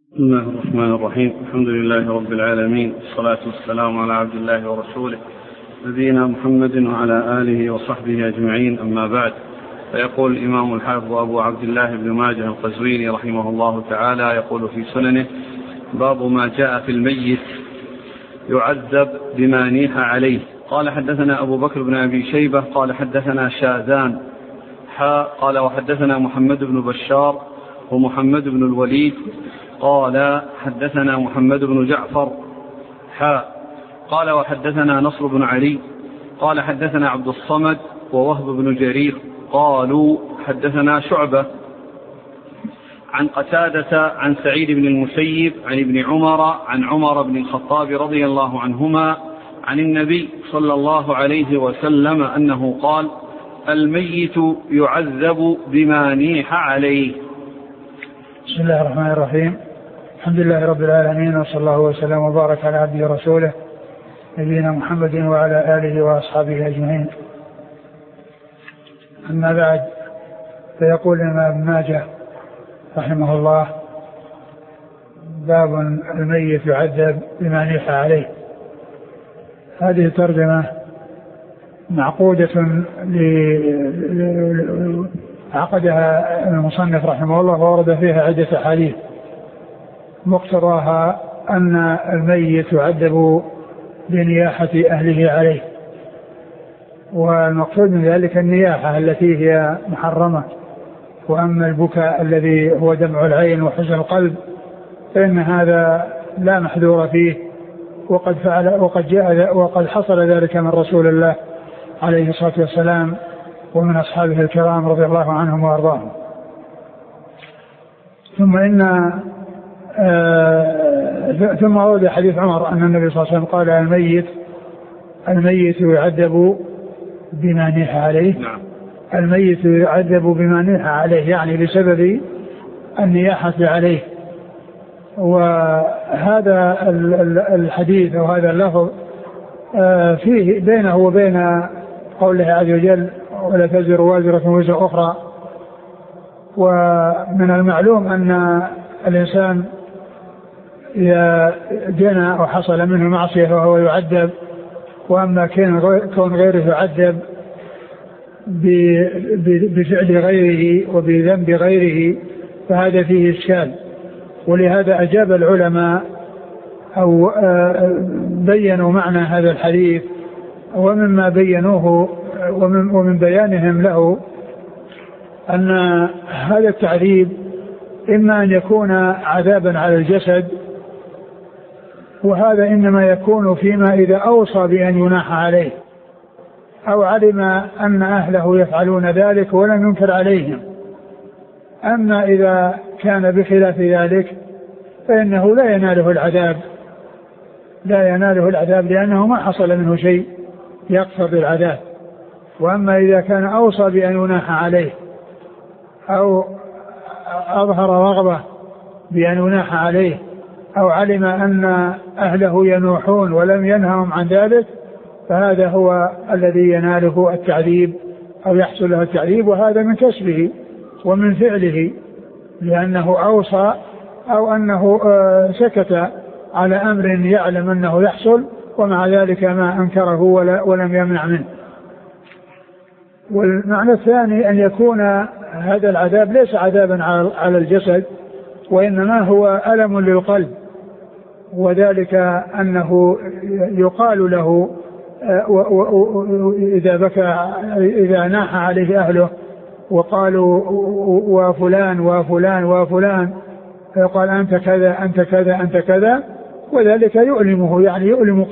بسم الله الرحمن الرحيم. الحمد لله رب العالمين، والصلاة والسلام على عبد الله ورسوله نبينا محمد وعلى آله وصحبه أجمعين، أما بعد. فيقول الإمام الحافظ أبو عبد الله بن ماجه القزويني رحمه الله تعالى يقول في سننه: باب ما جاء في الميت يعذب بما نيح عليه. قال: حدثنا أبو بكر بن أبي شيبة قال: حدثنا شاذان قال: وحدثنا محمد بن بشار ومحمد بن الوليد قال: حدثنا محمد بن جعفر قال: وحدثنا نصر بن علي قال: حدثنا عبد الصمد ووهب بن جرير قالوا: حدثنا شعبة عن قتادة عن سعيد بن المسيب عن ابن عمر عن عمر بن الخطاب رضي الله عنهما عن النبي صلى الله عليه وسلم أنه قال: الميت يعذب بما نيح عليه. بسم الله الرحمن الرحيم. الحمد لله رب العالمين، وصلى الله وسلم وبارك على عبده ورسوله نبينا محمد وعلى آله وأصحابه أجمعين. أما بعد، فيقول الإمام ابن ماجه رحمه الله: باب الميت يعذب بما نيح عليه. هذه ترجمة معقودة عقدها المصنف رحمه الله، وورد فيها عدة أحاديث مقتضاها أن الميت يعذب بنياحة أهله عليه، والمقصود من ذلك النياحة التي هي محرمة. وأما البكاء الذي هو دمع العين وحزن القلب فإن هذا لا محذور فيه، وقد حصل ذلك من رسول الله عليه الصلاة والسلام ومن أصحابه الكرام رضي الله عنهم وأرضاهم. ثم ورد حديث عمر أن النبي صلى الله عليه وسلم قال: الميت يعذب بما نيح عليه. الميت يعذب بما نيح عليه، يعني بسبب النياحة عليه. وهذا الحديث وهذا اللفظ فيه بينه وبين قوله عز وجل: ولا تزر وازرة وزر أخرى. ومن المعلوم أن الإنسان إذا جنى وحصل منه معصية فهو يعذب، وأما كون غيره يعذب بفعل غيره وبذنب غيره فهذا فيه إشكال. ولهذا أجاب العلماء أو بينوا معنى هذا الحديث، ومما بينوه ومن بيانهم له أن هذا التعذيب إما أن يكون عذابا على الجسد، وهذا إنما يكون فيما إذا أوصى بأن يناح عليه أو علم أن أهله يفعلون ذلك ولم ينكر عليهم. أما إذا كان بخلاف ذلك فإنه لا يناله العذاب لأنه ما حصل منه شيء يقتضي العذاب. وأما إذا كان أوصى بأن يناح عليه أو أظهر رغبة بأن يناح عليه أو علم أن أهله ينوحون ولم ينههم عن ذلك فهذا هو الذي يناله التعذيب أو يحصل له التعذيب، وهذا من كسبه ومن فعله، لأنه أوصى أو أنه سكت على أمر يعلم أنه يحصل ومع ذلك ما أنكره ولم يمنع منه. والمعنى الثاني أن يكون هذا العذاب ليس عذابا على الجسد، وإنما هو ألم للقلب، وذلك أنه يقال له إذا بكى إذا ناح عليه أهله وقالوا وفلان وفلان وفلان فيقال: أنت كذا أنت كذا أنت كذا، وذلك يؤلمه، يعني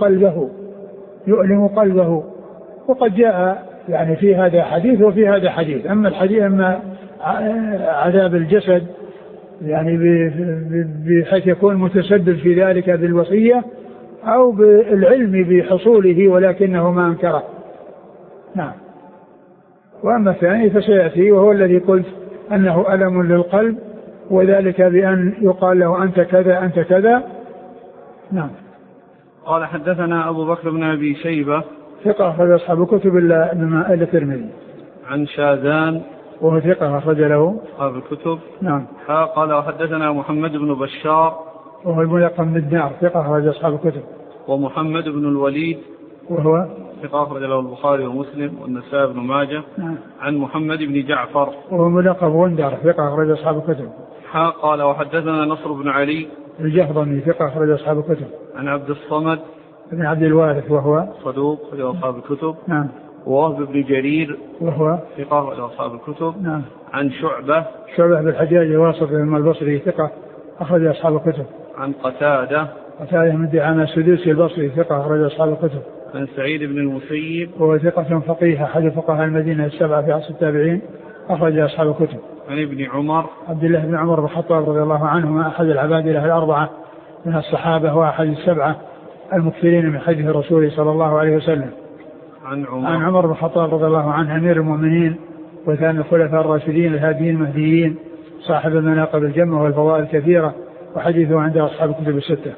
يؤلم قلبه. وقد جاء يعني في هذا حديث وفي هذا حديث. أما الحديث أما عذاب الجسد يعني بحيث يكون متسبب في ذلك بالوصية أو بالعلم بحصوله ولكنه ما أنكره. نعم. وأما الثاني فسيأتي، وهو الذي قلت أنه ألم للقلب، وذلك بأن يقال له: أنت كذا أنت كذا. نعم. قال: حدثنا أبو بكر بن أبي شيبة ثقة أخرج أصحاب الكتب إلا الترمذي. عن شاذان وهو ثقة أخرج له أصحاب الكتب. نعم. قال: وحدثنا محمد بن بشار وهو الملقب بالدار ثقة أخرج أصحاب الكتب. ومحمد بن الوليد وهو ثقة أخرج له البخاري ومسلم والنسائي بن ماجه. عن محمد بن جعفر وهو ملقب غندر ثقة أخرج أصحاب الكتب. قال وحدثنا نصر بن علي الجهضمي ثقة أخرج أصحاب الكتب. عن عبد الصمد بن عبد الوارث وهو صدوق أخرج أصحاب الكتب. نعم. ووهب بن جرير وهو ثقة أخرج أصحاب الكتب. نعم. عن شعبة بن الحجاج الواسطي البصري ثقة أخرج أصحاب الكتب. عن قتادة بن دعامة السدوسي البصري ثقة أخرج أصحاب الكتب. عن سعيد بن المسيب وهو ثقة فقيه أحد فقهاء المدينة السبعة في عصر التابعين أخرج أصحاب الكتب. عن ابن عمر عبد الله بن عمر بن الخطاب رضي الله عنهما أحد العبادلة الأربعة من الصحابة وأحد السبعة المكثرين من حديث الرسول صلى الله عليه وسلم. عن عمر بن الخطاب رضي الله عنه أمير المؤمنين وثاني الخلفاء الراشدين الهاديين المهديين صاحب المناقب الجمة والفضائل الكثيرة وحديثه عند أصحاب الكتب الستة.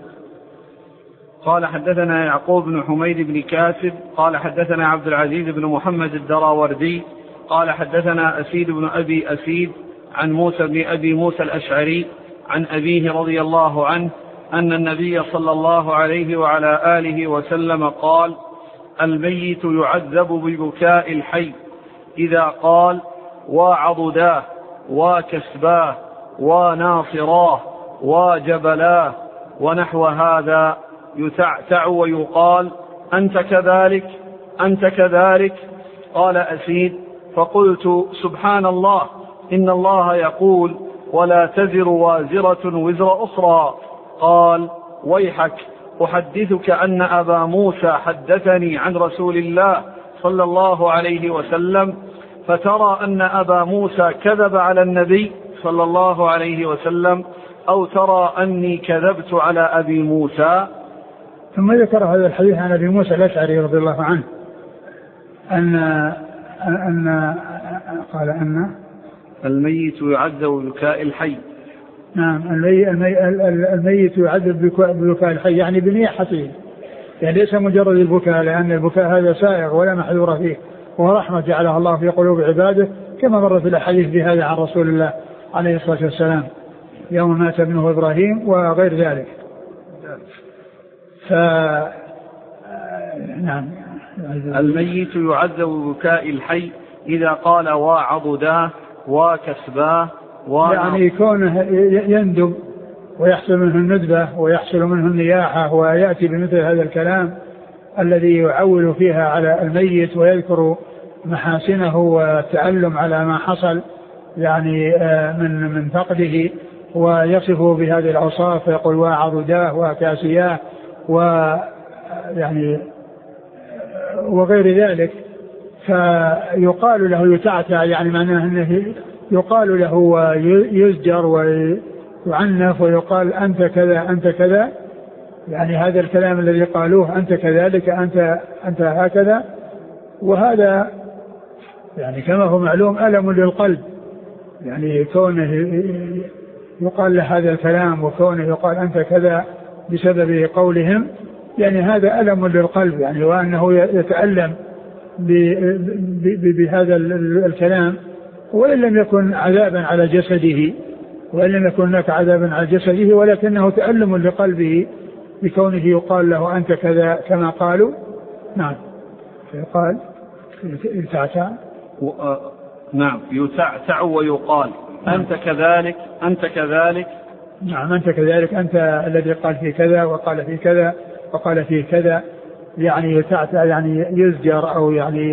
قال حدثنا يعقوب بن حميد بن كاسب قال حدثنا عبد العزيز بن محمد الدراوردي قال حدثنا أسيد بن أبي أسيد عن موسى بن أبي موسى الأشعري عن أبيه رضي الله عنه أن النبي صلى الله عليه وعلى آله وسلم قال الميت يعذب ببكاء الحي إذا قال وعضداه وكسباه وناصراه وجبلاه ونحو هذا يتعتع ويقال أنت كذلك أنت كذلك. قال أسيد فقلت سبحان الله إن الله يقول ولا تزر وازرة وزر أخرى. قال ويحك أحدثك أن أبا موسى حدثني عن رسول الله صلى الله عليه وسلم فترى أن أبا موسى كذب على النبي صلى الله عليه وسلم أو ترى أني كذبت على أبي موسى. ثم ذكر هذا الحديث عن أبي موسى الأشعري رضي الله عنه أن قال أن الميت يعذب ببكاء الحي. نعم الميت يعذب ببكاء الحي يعني بنياحته يعني ليس مجرد البكاء لأن البكاء هذا سائغ ولا محذور فيه ورحمة جعلها الله في قلوب عباده كما مر في الأحاديث بهذا عن رسول الله عليه الصلاة والسلام يوم مات ابنه إبراهيم وغير ذلك. نعم الميت يعذب ببكاء الحي إذا قال وعضداه وكسباه يعني كونه يندب ويحصل منه الندبة ويحصل منه النياحة ويأتي بمثل هذا الكلام الذي يعول فيها على الميت ويذكر محاسنه والتألم على ما حصل يعني من فقده ويصفه بهذه الأوصاف فيقول وعضداه وكاسياه ويعني وغير ذلك فيقال له يتعتع يعني معناه أنه يقال له ويزجر ويعنف ويقال أنت كذا أنت كذا يعني هذا الكلام الذي قالوه أنت كذلك أنت هكذا. وهذا يعني كما هو معلوم ألم للقلب يعني كونه يقال له هذا الكلام وكونه يقال أنت كذا بسبب قولهم يعني هذا ألم للقلب يعني وأنه يتألم بهذا الكلام وإن لم يكن عذابا على جسده وإن لم يكن هناك عذابا على جسده ولكنه تألم لقلبه بكونه يقال له أنت كذا كما قالوا. نعم يقال يتعتع نعم يتعتع ويقال أنت كذلك أنت كذلك. نعم أنت كذلك أنت الذي قال في كذا وقال في كذا وقال في كذا يعني يتعتع يعني يزجر أو يعني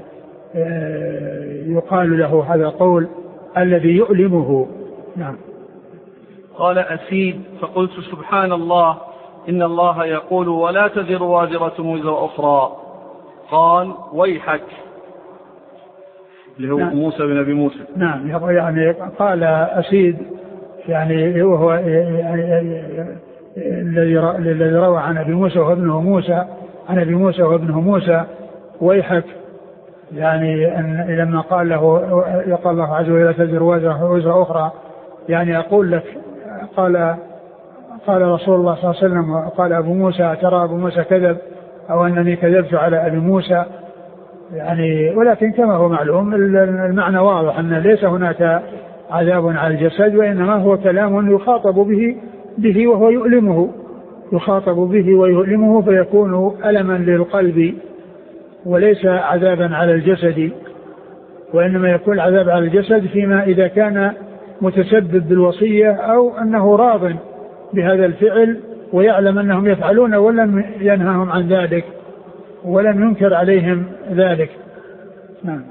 يقال له هذا القول الذي يؤلمه. نعم. قال أسيد فقلت سبحان الله إن الله يقول ولا تزر وازرة وزر أخرى. قال ويحك اللي هو نعم. موسى بن أبي موسى. نعم يعني قال أسيد يعني وهو الذي روى عن أبي موسى وابنه موسى عن أبي موسى وابنه موسى ويحك يعني أن لما قال له يقال الله عز وجل تزر وزر أخرى يعني أقول لك قال رسول الله صلى الله عليه وسلم قال أبو موسى ترى أبو موسى كذب أو أنني كذبت على أبي موسى يعني ولكن كما هو معلوم المعنى واضح أن ليس هناك عذاب على الجسد وإنما هو كلام يخاطب به به وهو يؤلمه، يخاطب به ويؤلمه فيكون ألما للقلب وليس عذابا على الجسد، وإنما يكون عذاب على الجسد فيما إذا كان متسبب بالوصية أو أنه راض بهذا الفعل ويعلم أنهم يفعلون ولم ينهاهم عن ذلك ولم ينكر عليهم ذلك. نعم.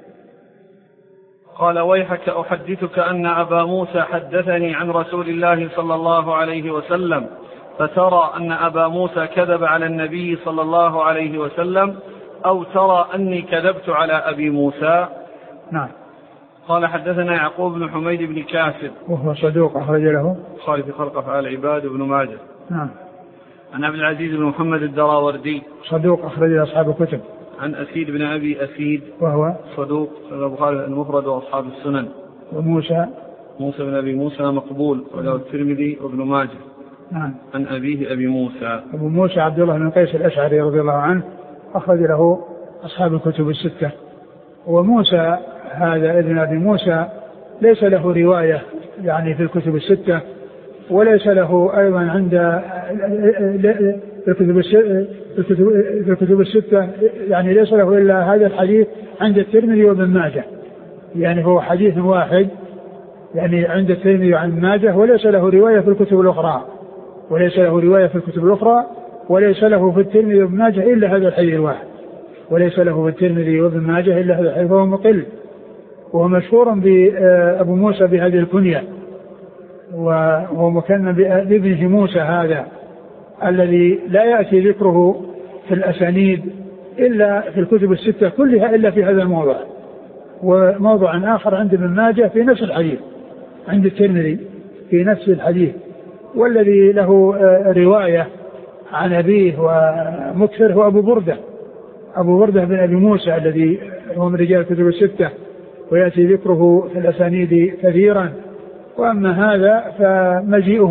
قال ويحك أحدثك أن أبا موسى حدثني عن رسول الله صلى الله عليه وسلم، فترى أن أبا موسى كذب على النبي صلى الله عليه وسلم أو ترى أني كذبت على أبي موسى؟ نعم. قال حدثنا يعقوب بن حميد بن كاسب وهو صدوق أخرج له البخاري في خلق أفعال العباد وابن ماجه. نعم. عن عبد العزيز بن محمد الدراوردي صدوق أخرج له أصحاب الكتب. عن أسيد بن أبي أسيد وهو صدوق البخاري المفرد وأصحاب السنن. وموسى بن أبي موسى مقبول وله الترمذي وابن ماجه. نعم. عن أبيه أبي موسى أبو موسى عبد الله بن قيس الأشعري رضي الله عنه أخرج له أصحاب الكتب الستة. وموسى هذا ابن أبي موسى ليس له رواية يعني في الكتب الستة، وليس له أيضا عند الكتب الستة يعني ليس له إلا هذا الحديث عند الترمذي وابن ماجه، يعني هو حديث واحد يعني عند الترمذي وعن ماجه، وليس له رواية في الكتب الأخرى، وليس له في الترمذي وابن ماجه إلا هذا الحديث الواحد، وليس له في الترمذي وابن ماجه إلا هذا الحديث، فهو مقل. وهو مشهور بأبو موسى بهذه الكنية، وهو مكنى بابنه موسى هذا الذي لا يأتي ذكره في الأسانيد إلا في الكتب الستة كلها إلا في هذا الموضع، وموضع آخر عند ابن ماجه في نفس الحديث عند الترمذي في نفس الحديث. والذي له رواية عن أبيه ومكثر هو أبو بردة بن أبي موسى الذي هو من رجال الكتب الستة ويأتي ذكره في الأسانيد كثيرا. وأما هذا فمجيئه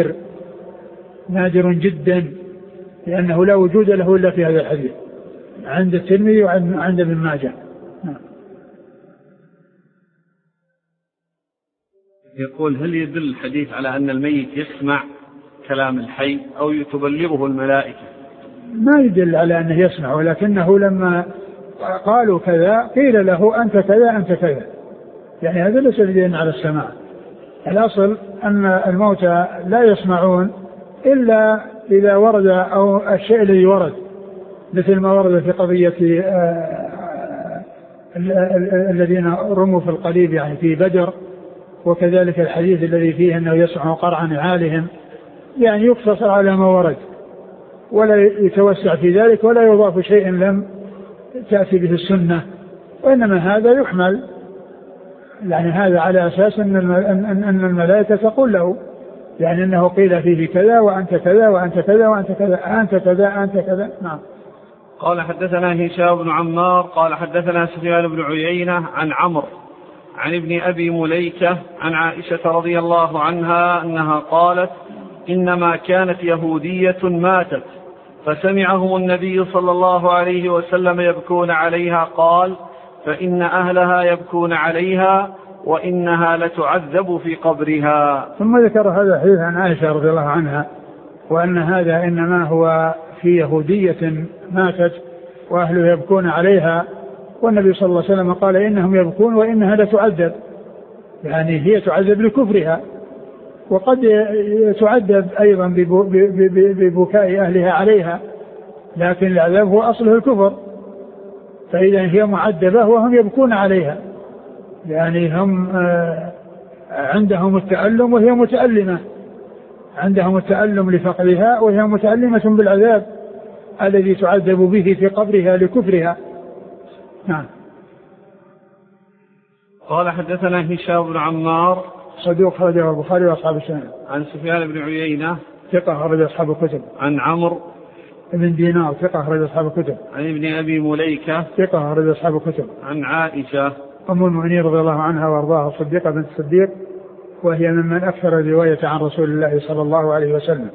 نادر جدا، لأنه لا وجود له إلا في هذا الحديث عند الترمذي وعند ابن ماجه. يقول هل يدل الحديث على أن الميت يسمع كلام الحي أو تبلغه الملائكة؟ ما يدل على أنه يسمع، ولكنه لما قالوا كذا قيل له أنت كذا أنت كذا، يعني هذا ليس دليلا على السماع. الأصل أن الموتى لا يسمعون إلا إذا ورد أو الشيء الذي ورد، مثل ما ورد في قضية الذين رموا في القليب يعني في بدر، وكذلك الحديث الذي فيه أنه يسمع قرع نعالهم، يعني يقتصر على ما ورد ولا يتوسع في ذلك ولا يضاف شيء لم تأتي به السنة، وإنما هذا يحمل يعني هذا على أساس أن الملائكة تقول له يعني أنه قيل فيه كذا وأنت كذا وأنت كذا وأنت كذا أنت كذا أنت كذا. نعم. قال حدثنا هشام بن عمار قال حدثنا سفيان بن عيينة عن عمرو عن ابن أبي مليكة عن عائشة رضي الله عنها أنها قالت إنما كانت يهودية ماتت فسمعهم النبي صلى الله عليه وسلم يبكون عليها، قال فإن أهلها يبكون عليها وإنها لتعذب في قبرها. ثم ذكر هذا الحديث عن عائشة رضي الله عنها وأن هذا إنما هو في يهودية ماتت وأهله يبكون عليها، والنبي صلى الله عليه وسلم قال إنهم يبكون وإنها لتعذب، يعني هي تعذب لكفرها، وقد تعذب أيضا ببكاء أهلها عليها، لكن العذاب هو أصله الكفر، فإذا هي معذبة وهم يبكون عليها، يعني هم عندهم التألم وهي متألمة، عندهم التألم لفقدها وهي متألمة بالعذاب الذي تعذب به في قبرها لكفرها. نعم. قال حدثنا هشام بن عمار صدوق خرجه البخاري واصحاب السنن. عن سفيان بن عيينة ثقة خرج اصحاب الكتب. عن عمرو بن دينار ثقة خرج اصحاب الكتب. عن ابن ابي مليكة ثقة خرج اصحاب الكتب. عن عائشة ام المؤمنين رضي الله عنها وارضاها الصديقة بنت الصديق، وهي ممن اكثر الرواية عن رسول الله صلى الله عليه وسلم.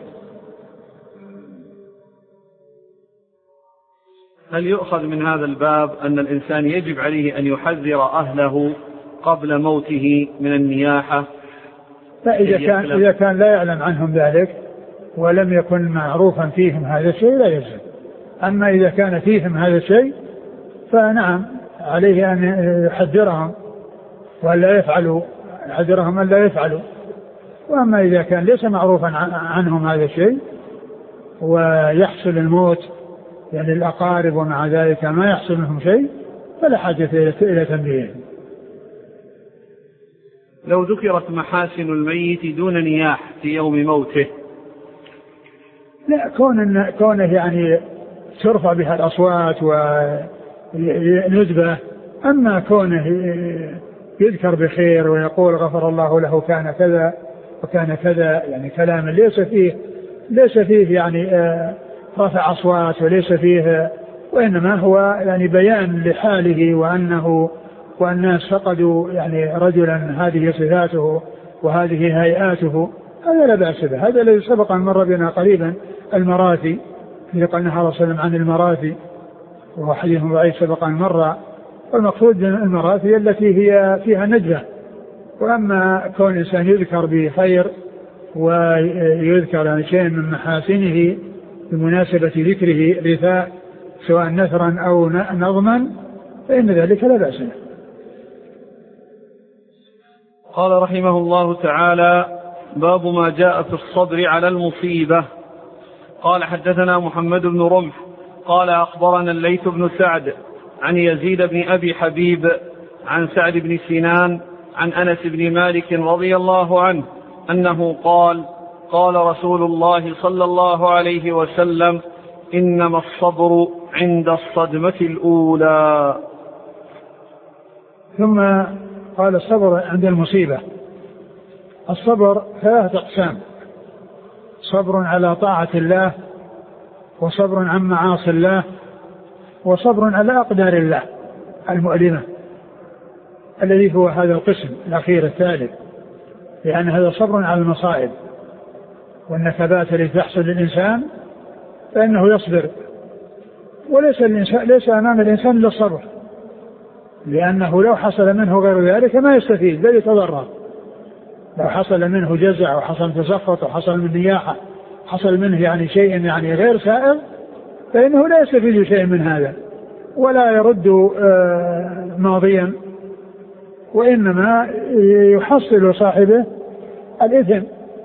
هل يؤخذ من هذا الباب أن الإنسان يجب عليه أن يحذر أهله قبل موته من النياحة؟ فإذا كان لا يعلم عنهم ذلك ولم يكن معروفا فيهم هذا الشيء لا يجزم. أما إذا كان فيهم هذا الشيء فنعم عليه أن يحذرهم ولا يفعلوا، يحذرهم أن لا يفعلوا. وأما إذا كان ليس معروفا عنهم هذا الشيء ويحصل الموت يعني الأقارب ومع ذلك ما يحصل منهم شيء فلا حاجة إلى تنبيه. لو ذكرت محاسن الميت دون نياح في يوم موته، لا كونه يعني ترفع بها الأصوات ونذبه، أما كونه يذكر بخير ويقول غفر الله له كان كذا وكان كذا، يعني كلام ليس فيه يعني رفع أصوات وليس فيه، وإنما هو يعني بيان لحاله والناس فقدوا يعني رجلا هذه صفاته وهذه هيئاته، هذا لا بأس به. هذا الذي سبق أن مر بنا قريبا المراثي، الذي قال نهى الله صلى الله عليه وسلم عن المراثي وهو حديث ضعيف سبق أن مر. والمقصود المراثي التي هي فيها نجوى. وأما كون الإنسان يذكر بخير ويذكر يعني شيء من محاسنه بمناسبة ذكره رثاء سواء نثرا أو نظما فإن ذلك لا بأس به. قال رحمه الله تعالى: باب ما جاء في الصبر على المصيبة. قال: حدثنا محمد بن رمح قال: أخبرنا الليث بن سعد عن يزيد بن أبي حبيب عن سعد بن سنان عن أنس بن مالك رضي الله عنه أنه قال: قال رسول الله صلى الله عليه وسلم: إنما الصبر عند الصدمة الأولى. ثم قال: الصبر عند المصيبة. الصبر 3 أقسام: صبر على طاعة الله، وصبر عن معاصي الله، وصبر على أقدار الله المؤلمة، الذي هو هذا القسم الأخير الثالث، لأن هذا صبر على المصائب والنكبات التي تحصل للإنسان فإنه يصبر، ليس أمام الإنسان إلا الصبر، لأنه لو حصل منه غير ذلك ما يستفيد بل يتضرر. لو حصل منه جزع وحصل تسخط وحصل من نياحة، حصل منه يعني شيء يعني غير سائغ، فإنه لا يستفيد شيء من هذا ولا يرد ماضيا، وإنما يحصل صاحبه الإثم.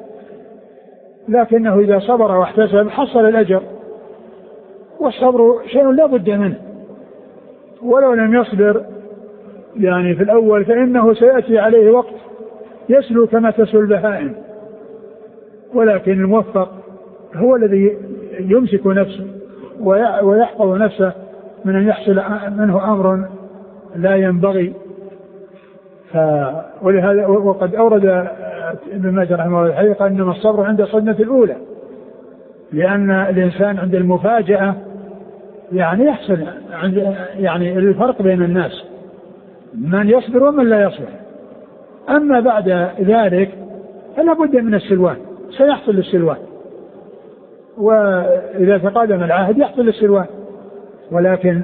لكنه إذا صبر واحتسب حصل الأجر. والصبر شيء لا بد منه، ولو لم يصبر يعني في الأول فإنه سيأتي عليه وقت يسلو كما تسلو البهائم. ولكن الموفق هو الذي يمسك نفسه ويحفظ نفسه من أن يحصل منه أمر لا ينبغي. ولهذا وقد أورد ابن ماجه رحمه الله الحقيقة إنما الصبر عند الصدمة الأولى، لأن الإنسان عند المفاجأة يعني يحصل يعني الفرق بين الناس من يصبر ومن لا يصبر. أما بعد ذلك فلا بد من السلوان، سيحصل السلوان، وإذا تقادم العهد يحصل السلوان. ولكن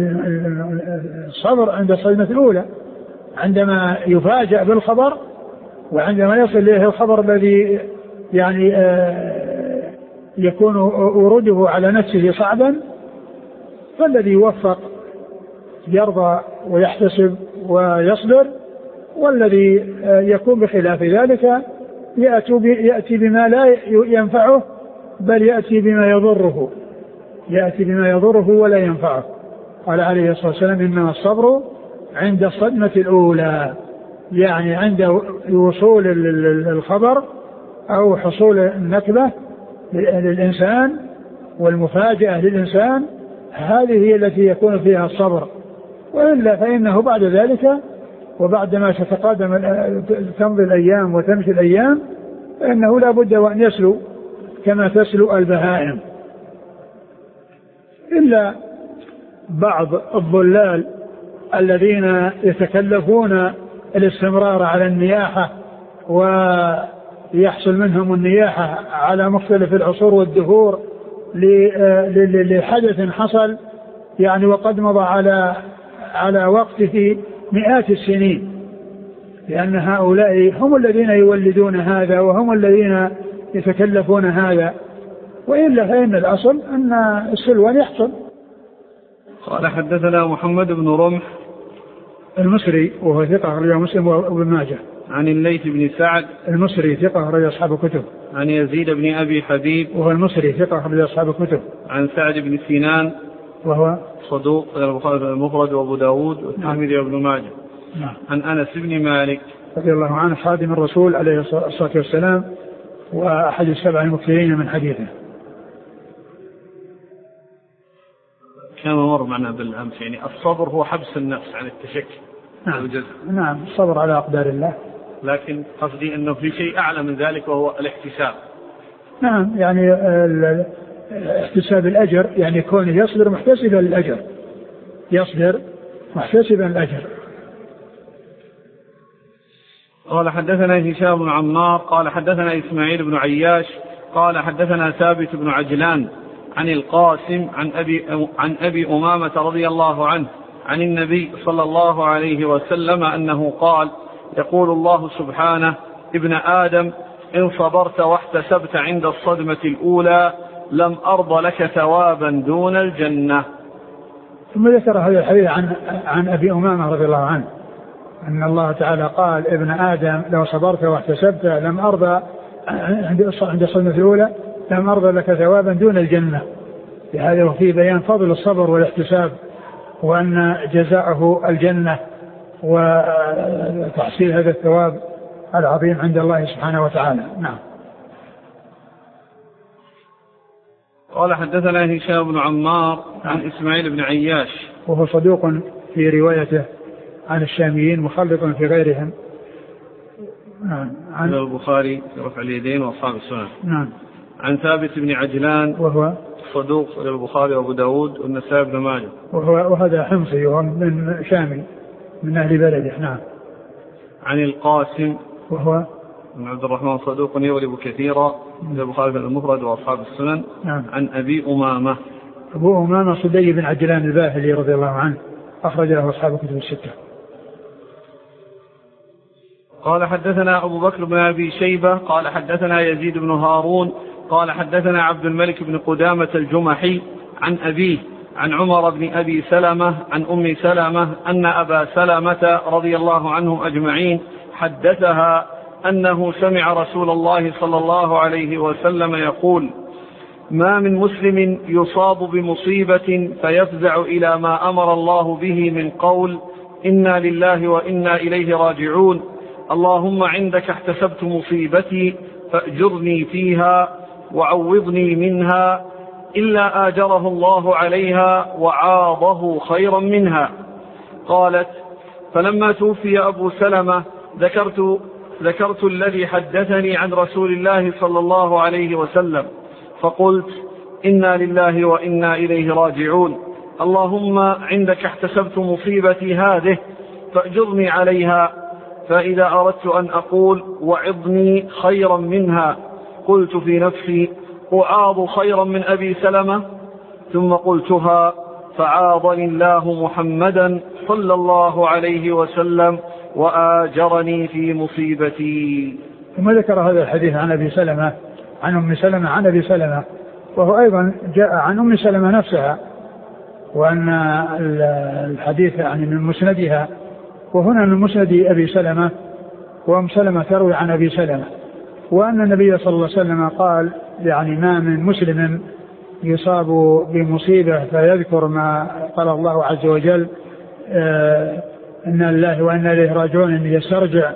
الصبر عند الصدمة الأولى عندما يفاجأ بالخبر، وعندما يصل إليه الخبر الذي يعني يكون وروده على نفسه صعبا، فالذي يوفق يرضى ويحتسب ويصبر، والذي يكون بخلاف ذلك يأتي بما لا ينفعه بل يأتي بما يضره ولا ينفعه. قال عليه الصلاة والسلام: إنما الصبر عند الصدمة الأولى، يعني عند وصول الخبر أو حصول النكبة للإنسان والمفاجأة للإنسان، هذه هي التي يكون فيها الصبر. وإلا فإنه بعد ذلك وبعدما تتقادم تمضي الأيام وتمشي الأيام فإنه لا بد وأن يسلو كما تسلو البهائم. إلا بعض الضلال الذين يتكلفون الاستمرار على النياحة ويحصل منهم النياحة على مختلف العصور والدهور لحدث حصل يعني وقد مضى على وقته مئات السنين، لأن هؤلاء هم الذين يولدون هذا وهم الذين يتكلفون هذا، وإلا فإن الأصل أن السلوان يحصل. قال حدثنا محمد بن رمح المصري وهو ثقة أخرجه مسلم وابن ماجه. عن الليث بن سعد المصري ثقة أخرج أصحاب الكتب. عن يزيد بن أبي حبيب وهو المصري ثقة أخرج أصحاب الكتب. عن سعد بن سنان وهو صدوق المفرد وأبو داود والترمذي وابن ماجه. نعم. عن أنس بن مالك رضي الله عنه خادم الرسول عليه الصلاة والسلام وأحد السبع المكثرين من حديثه. كما مر معنا بالأمس يعني الصبر هو حبس النفس عن التشكي. نعم الصبر على أقدار الله، لكن قصدي أنه في شيء أعلى من ذلك وهو الاحتساب. نعم يعني احتساب الأجر، يعني كونه يصبر محتسبا للأجر، يصبر محتسبا الأجر. قال حدثنا هشام بن عمار قال حدثنا إسماعيل بن عياش قال حدثنا ثابت بن عجلان عن القاسم عن أبي أمامة رضي الله عنه عن النبي صلى الله عليه وسلم أنه قال: يقول الله سبحانه: ابن آدم إن صبرت واحتسبت عند الصدمة الأولى لم أرض لك ثوابا دون الجنة. ثم ذكر هذا الحديث عن أبي أمامة رضي الله عنه أن الله تعالى قال: ابن آدم لو صبرت واحتسبت لم أرضى عند الصدمة الأولى لم أرضى لك ثوابا دون الجنة. بهذا وفي بيان فضل الصبر والاحتساب وأن جزاءه الجنة وتحصيل هذا الثواب العظيم عند الله سبحانه وتعالى. نعم. قال حدثنا هشام بن عمار عن إسماعيل بن عياش وهو صدوق في روايته عن الشاميين مخلط في غيرهم. نعم. عن البخاري في رفع اليدين وأصحاب السنن. نعم. عن ثابت بن عجلان وهو صدوق البخاري وأبو داود والنسائي بن ماجه. وهذا حمصي ومن شامي من أهل بلده. نعم. عن القاسم وهو بن عبد الرحمن صدوق يغلب كثيرا من البخاري المفرد وأصحاب السنن. نعم. عن أبي أمامة. أبو أمامة صدي بن عجلان الباهلي رضي الله عنه أخرج له أصحاب الكتب الستة. قال حدثنا أبو بكر بن أبي شيبة قال حدثنا يزيد بن هارون قال حدثنا عبد الملك بن قدامة الجمحي عن أبيه عن عمر بن أبي سلمة عن أم سلمة أن أبا سلمة رضي الله عنهم أجمعين حدثها أنه سمع رسول الله صلى الله عليه وسلم يقول: ما من مسلم يصاب بمصيبة فيفزع إلى ما أمر الله به من قول إنا لله وإنا إليه راجعون اللهم عندك احتسبت مصيبتي فأجرني فيها وعوضني منها إلا آجره الله عليها وعاضه خيرا منها. قالت: فلما توفي أبو سلمة ذكرت الذي حدثني عن رسول الله صلى الله عليه وسلم فقلت: إنا لله وإنا إليه راجعون اللهم عندك احتسبت مصيبتي هذه فأجرني عليها. فإذا أردت أن أقول وعظني خيرا منها قلت في نفسي: أعاض خيرا من أبي سلمة؟ ثم قلتها فعاضني الله محمدا صلى الله عليه وسلم وآجرني في مصيبتي. ثم ذكر هذا الحديث عن أبي سلمة عن أم سلمة عن أبي سلمة، وهو أيضا جاء عن أم سلمة نفسها، وأن الحديث يعني من مسندها، وهنا من مسند أبي سلمة، وأم سلمة تروي عن أبي سلمة، وأن النبي صلى الله عليه وسلم قال: يعني ما من مسلم يصاب بمصيبة فيذكر ما قال الله عز وجل إنا لله وإنا إليه راجعون، أن يسترجع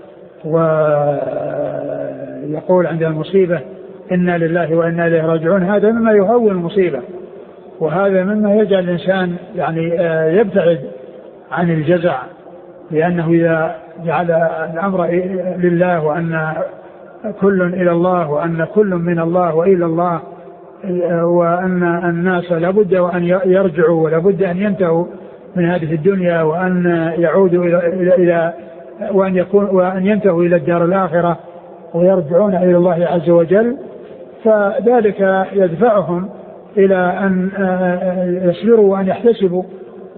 ويقول عند المصيبة إنا لله وإنا إليه راجعون، هذا مما يهون المصيبة، وهذا مما يجعل الإنسان يعني يبتعد عن الجزع، لأنه إذا جعل الأمر لله وأن كل إلى الله وأن كل من الله وإلى الله، وأن الناس لابد وأن يرجعوا ولابد أن ينتهوا من هذه الدنيا وأن يعودوا إلى وأن ينتهوا إلى الدار الآخرة ويرجعون إلى الله عز وجل، فذلك يدفعهم إلى أن يصبروا وأن يحتسبوا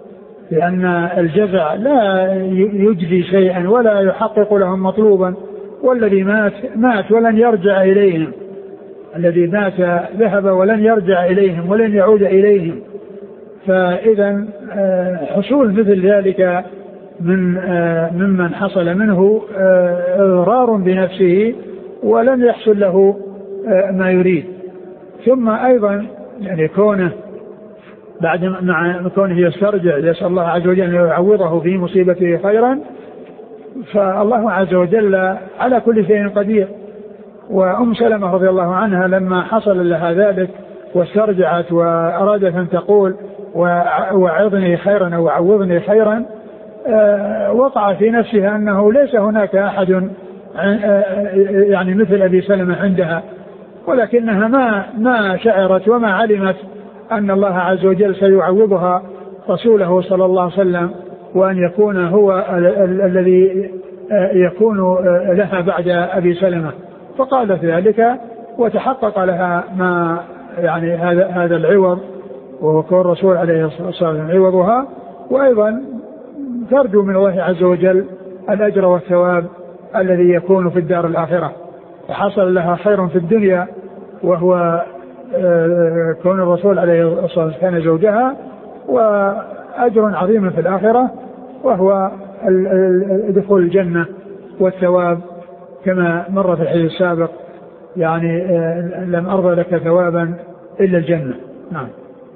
لأن الجزع لا يجزي شيئا ولا يحقق لهم مطلوبا، والذي مات ولن يرجع إليهم، الذي مات ذهب ولن يرجع إليهم ولن يعود إليهم. فإذا حصول مثل ذلك ممن حصل منه إضرار بنفسه ولم يحصل له ما يريد. ثم أيضا يعني كونه بعد مع كونه يسترجع يسأل الله عز وجل أن يعوضه في مصيبته خيرا، فالله عز وجل على كل شيء قدير. وأم سلمة رضي الله عنها لما حصل لها ذلك واسترجعت وأرادت أن تقول وعظني خيرا أو عوضني خيرا، وقع في نفسها أنه ليس هناك أحد يعني مثل أبي سلمة عندها، ولكنها ما شعرت وما علمت أن الله عز وجل سيعوضها رسوله صلى الله عليه وسلم، وأن يكون هو الذي يكون لها بعد أبي سلمة. فقالت ذلك وتحقق لها ما يعني هذا العوض، وهو كون الرسول عليه الصلاة والسلام عوضها، وأيضا ترجو من الله عز وجل الأجر والثواب الذي يكون في الدار الآخرة. فحصل لها خير في الدنيا وهو كون الرسول عليه الصلاة والسلام كان زوجها، وأجر عظيم في الآخرة وهو دخول الجنة والثواب كما مر في الحديث السابق، يعني لم أرضى لك ثوابا إلا الجنة. نعم.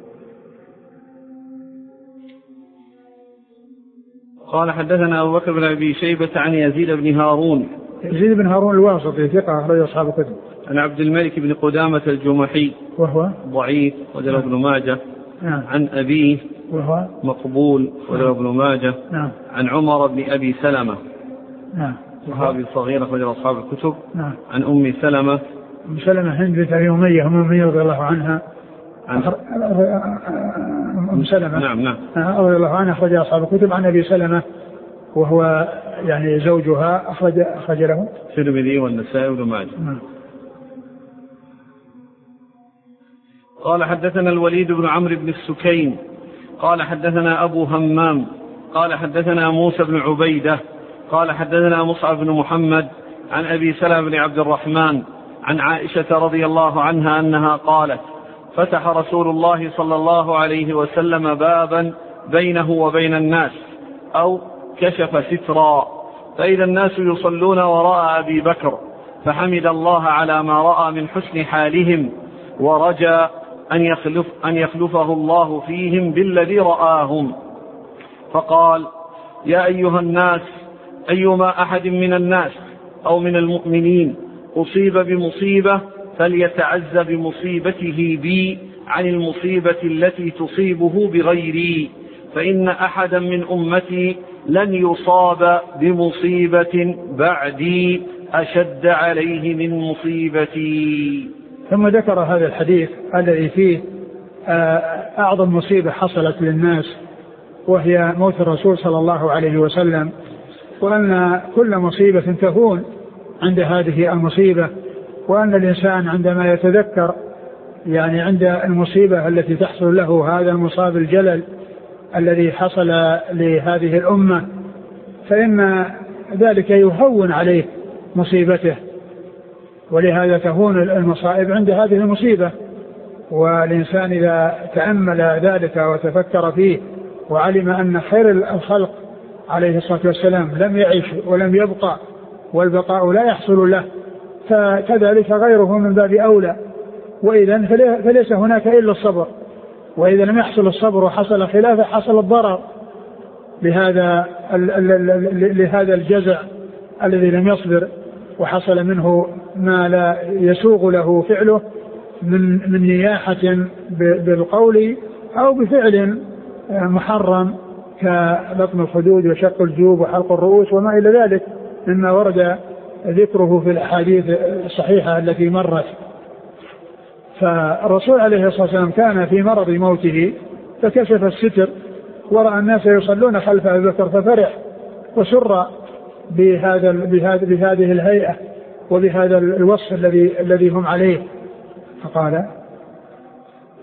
قال حدثنا أبو بكر بن أبي شيبة عن يزيد بن هارون. يزيد بن هارون الواسطي ثقة أخرج أصحاب الكتب. عن عبد الملك بن قدامة الجمحي وهو ضعيف وجل ابن ماجه. نعم. عن أبيه وهو مقبول وجل ابن ماجه. نعم. عن عمر بن أبي سلمة. نعم. صحابي صغير أخرج أصحاب الكتب. نعم. عن أم سلمة. أم سلمة هند بنت أبي أمية رضي الله عنها. أم سلمة نعم رضي الله عنها أخرج أصحاب الكتب. عن أبي سلمة وهو يعني زوجها أخرج له الترمذي والنسائي وابن ماجه. قال حدثنا الوليد بن عمرو بن السكين قال حدثنا أبو همام قال حدثنا موسى بن عبيدة قال حدثنا مصعب بن محمد عن أبي سلمة بن عبد الرحمن عن عائشة رضي الله عنها أنها قالت: فتح رسول الله صلى الله عليه وسلم بابا بينه وبين الناس أو كشف سترا، فإذا الناس يصلون وراء أبي بكر، فحمد الله على ما رأى من حسن حالهم، ورجى أن يخلفه الله فيهم بالذي رآهم، فقال: يا أيها الناس، أيما أحد من الناس أو من المؤمنين أصيب بمصيبة فليتعز بمصيبته بي عن المصيبة التي تصيبه بغيري، فإن أحدا من أمتي لن يصاب بمصيبة بعدي أشد عليه من مصيبتي. ثم ذكر هذا الحديث الذي فيه أعظم مصيبة حصلت للناس وهي موت الرسول صلى الله عليه وسلم، وأن كل مصيبة تهون عند هذه المصيبة، وأن الإنسان عندما يتذكر يعني عند المصيبة التي تحصل له هذا المصاب الجلل الذي حصل لهذه الأمة، فإن ذلك يهون عليه مصيبته، ولهذا تهون المصائب عند هذه المصيبة. والإنسان إذا تأمل ذلك وتفكر فيه وعلم أن خير الخلق عليه الصلاة والسلام لم يعيش ولم يبقى، والبقاء لا يحصل له، فكذلك غيره من باب أولى. وإذن فليس هناك إلا الصبر، وإذا لم يحصل الصبر وحصل خلافه حصل الضرر لهذا الجزع الذي لم يصبر، وحصل منه ما لا يسوغ له فعله من نياحة بالقول أو بفعل محرم كلطم الخدود وشق الجيوب وحلق الرؤوس وما إلى ذلك مما ورد ذكره في الأحاديث الصحيحة التي مرت. فالرسول عليه الصلاة والسلام كان في مرض موته فكشف الستر ورأى الناس يصلون خلف أبي بكر ففرح وسر بهذه الهيئة وبهذا الوصف الذي هم عليه، فقال: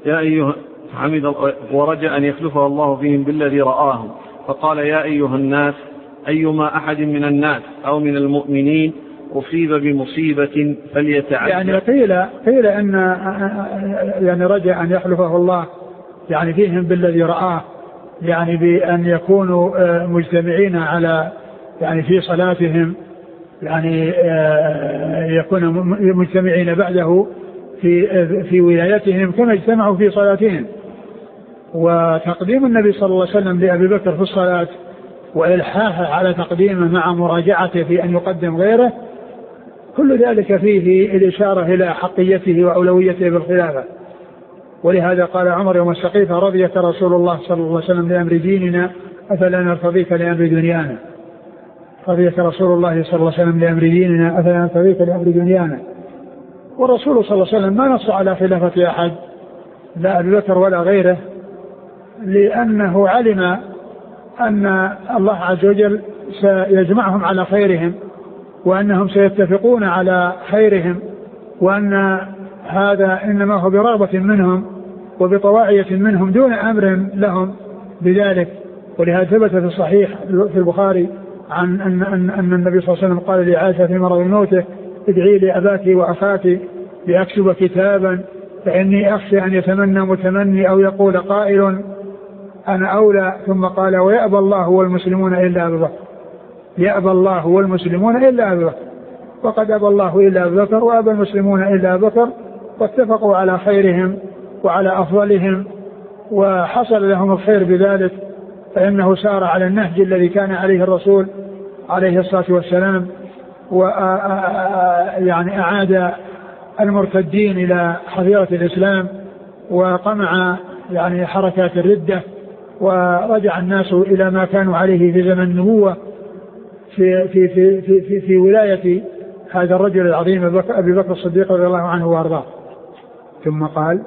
يا أيها ورجى أن يخلفه الله فيهم بالذي رآهم، فقال يا أيها الناس أيما أحد من الناس أو من المؤمنين أصيب بمصيبة فليتعجل. يعني قيل أن يعني رجى أن يخلفه الله يعني فيهم بالذي رآه، يعني بأن يكونوا مجتمعين على يعني في صلاتهم، يعني يكونوا مجتمعين بعده في ولايتهم كما اجتمعوا في صلاتهم. وتقديم النبي صلى الله عليه وسلم لأبي بكر في الصلاة وإلحاحه على تقديمه مع مراجعته في أن يقدم غيره، كل ذلك فيه الإشارة إلى حقيته وأولويته بالخلافة. ولهذا قال عمر يوم السقيفة رضيك رسول الله صلى الله عليه وسلم لأمر ديننا أفلا نرتضيك لأمر دنيانا. رضيك رسول الله صلى الله عليه وسلم لأمر ديننا أفلا نرتضيك لأمر دنيانا. والرسول صلى الله عليه وسلم ما نص على خلافة أحد لا أبي بكر ولا غيره، لأنه علم أن الله عز وجل سيجمعهم على خيرهم، وأنهم سيتفقون على خيرهم، وأن هذا إنما هو برغبة منهم وبطواعية منهم دون أمر لهم بذلك. ولهذا ثبت في الصحيح في البخاري عن أن النبي صلى الله عليه وسلم قال لعائشة في مرض موته ادعي لي أباك وأخاك لأكتب كتابا فإني أخشى أن يتمنى متمني أو يقول قائل أنا أولى، ثم قال ويأبى الله والمسلمون إلا أبي بكر، يأبى الله والمسلمون إلا أبي بكر، وقد أبى الله إلا أبي بكر وأبى المسلمون إلا أبي بكر، واتفقوا على خيرهم وعلى أفضلهم وحصل لهم الخير بذلك، فإنه سار على النهج الذي كان عليه الرسول عليه الصلاة والسلام، ويعني أعاد المرتدين إلى حظيرة الإسلام وقمع يعني حركات الردة، ورجع الناس إلى ما كانوا عليه في زمن النبوة في ولاية هذا الرجل العظيم أبي بكر الصديق رضي الله عنه وأرضاه. ثم قال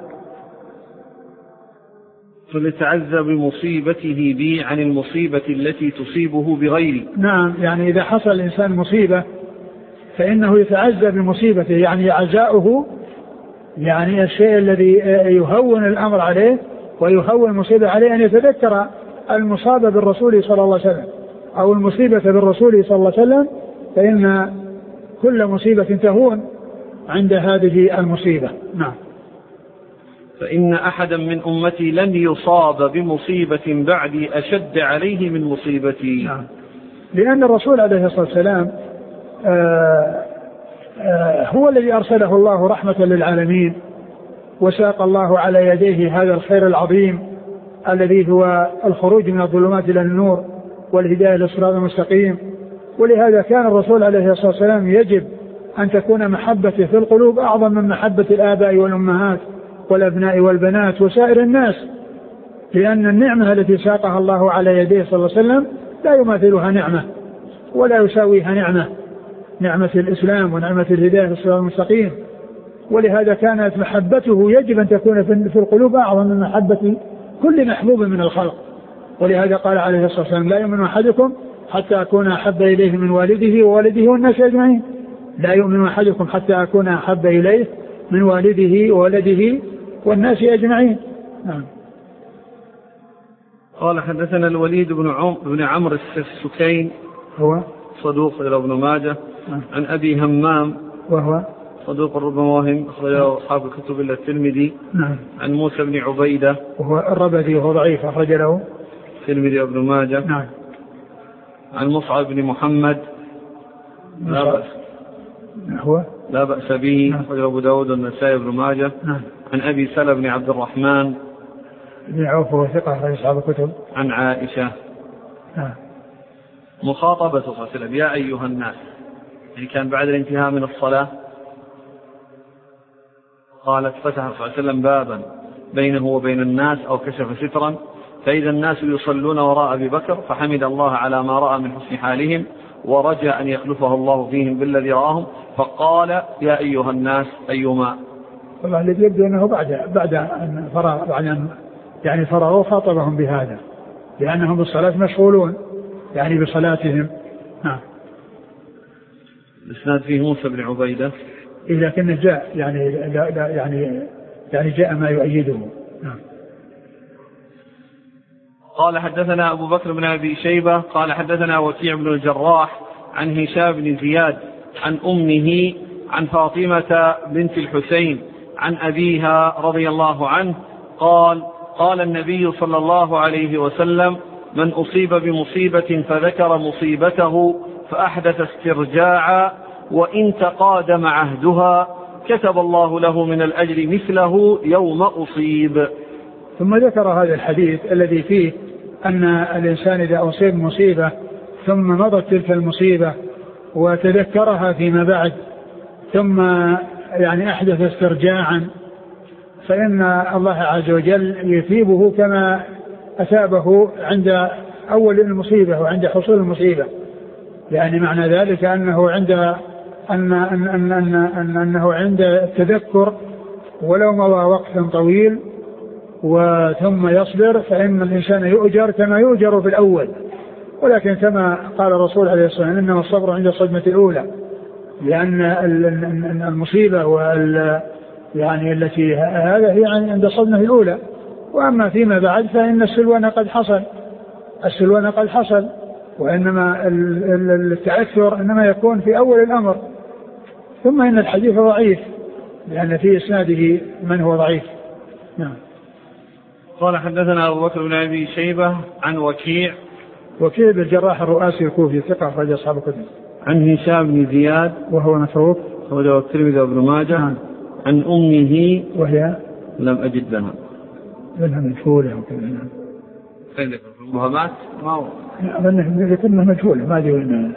فليتعزى بمصيبته بي عن المصيبة التي تصيبه بغيري. نعم، يعني إذا حصل الإنسان مصيبة فإنه يتعزى بمصيبته، يعني عزاؤه يعني الشيء الذي يهون الأمر عليه ويهون المصيبة عليه أن يتذكر المصابة بالرسول صلى الله عليه وسلم أو المصيبة بالرسول صلى الله عليه وسلم، فإن كل مصيبة تهون عند هذه المصيبة. نعم. فإن أحدا من أمتي لن يصاب بمصيبة بعدي أشد عليه من مصيبتي. نعم. لأن الرسول عليه الصلاة والسلام هو الذي أرسله الله رحمة للعالمين، وساق الله على يديه هذا الخير العظيم الذي هو الخروج من الظلمات إلى النور والهداية للصراط المستقيم. ولهذا كان الرسول عليه الصلاة والسلام يجب أن تكون محبته في القلوب أعظم من محبة الآباء والأمهات والأبناء والبنات وسائر الناس، لأن النعمة التي ساقها الله على يديه صلى الله عليه وسلم لا يماثلها نعمة ولا يساويها نعمة الإسلام ونعمة الهداية للصراط المستقيم. ولهذا كانت محبته يجب أن تكون في القلوب أعظم من محبة كل محبوب من الخلق. ولهذا قال عليه الصلاة والسلام لا يؤمن أحدكم حتى أكون أحب إليه من والده وولده والناس أجمعين. لا يؤمن أحدكم حتى أكون أحب إليه من والده وولده والناس أجمعين. نعم. قال حدثنا الوليد بن عمرو السكين هو صدوق إلى ابن ماجه عن أبي همام وهو صدوق ربما وهم أخرجه أصحاب الكتب إلا الترمذي. نعم. عن موسى بن عبيدة وهو الربذي وهو ضعيف أخرج له الترمذي وابن ماجه. نعم. عن مصعب بن محمد لا بأس به أخرجه أبو داود والنسائي وابن ماجه. نعم. عن أبي سلمة بن عبد الرحمن بن عوف وهو ثقة أخرج أصحاب الكتب. عن عائشة. نعم. مخاطبة صلى الله عليه وسلم يا أيها الناس، يعني كان بعد الانتهاء من الصلاة قالت فتح صلى الله عليه وسلم بابا بينه وبين الناس أو كشف سترا فإذا الناس يصلون وراء أبي بكر فحمد الله على ما رأى من حسن حالهم ورجى أن يخلفه الله فيهم بالذي رآهم فقال يا أيها الناس أيما. طبعا الذي يبدو أنه بعد أن يعني فرغوا خاطبهم بهذا لأنهم بالصلاة مشغولون يعني بصلاتهم. نعم. الإسناد فيه موسى بن عبيدة لكن جاء يعني جاء ما يؤيده قال حدثنا أبو بكر بن أبي شيبة قال حدثنا وكيع بن الجراح عن هشام بن زياد عن أمه عن فاطمة بنت الحسين عن أبيها رضي الله عنه قال قال النبي صلى الله عليه وسلم من أصيب بمصيبة فذكر مصيبته فأحدث استرجاعا وإن تقادم عهدها كتب الله له من الأجر مثله يوم أصيب. ثم ذكر هذا الحديث الذي فيه أن الإنسان إذا أصيب مصيبة ثم مضت تلك المصيبة وتذكرها فيما بعد ثم يعني أحدث استرجاعا فإن الله عز وجل يثيبه كما أثابه عند أول المصيبة وعند حصول المصيبة. يعني معنى ذلك أنه أنه عند التذكر ولو مضى وقت طويل وثم يصبر فإن الإنسان يؤجر كما يؤجر بالأول. ولكن كما قال الرسول عليه الصلاة والسلام إنما الصبر عند الصدمة الأولى لأن المصيبة يعني التي هذا هي عند الصدمة الأولى. وأما فيما بعد فإن السلوان قد حصل وإنما التأثر إنما يكون في أول الأمر. ثم إن الحديث ضعيف لأن في إسناده من هو ضعيف. نعم. قال حدثنا أبو بكر بن أبي شيبة عن وكيع بن الجراح الرؤاسي الكوفي ثقة أخرج أصحاب الكتب. عن هشام بن زياد وهو متروك أخرجه الترمذي وابن ماجه. نعم. عن أمه وهي لم أجد لها مجهولة وكذا. في المبهمات ما هو أظن ذكرنا مجهولة ما أدري وين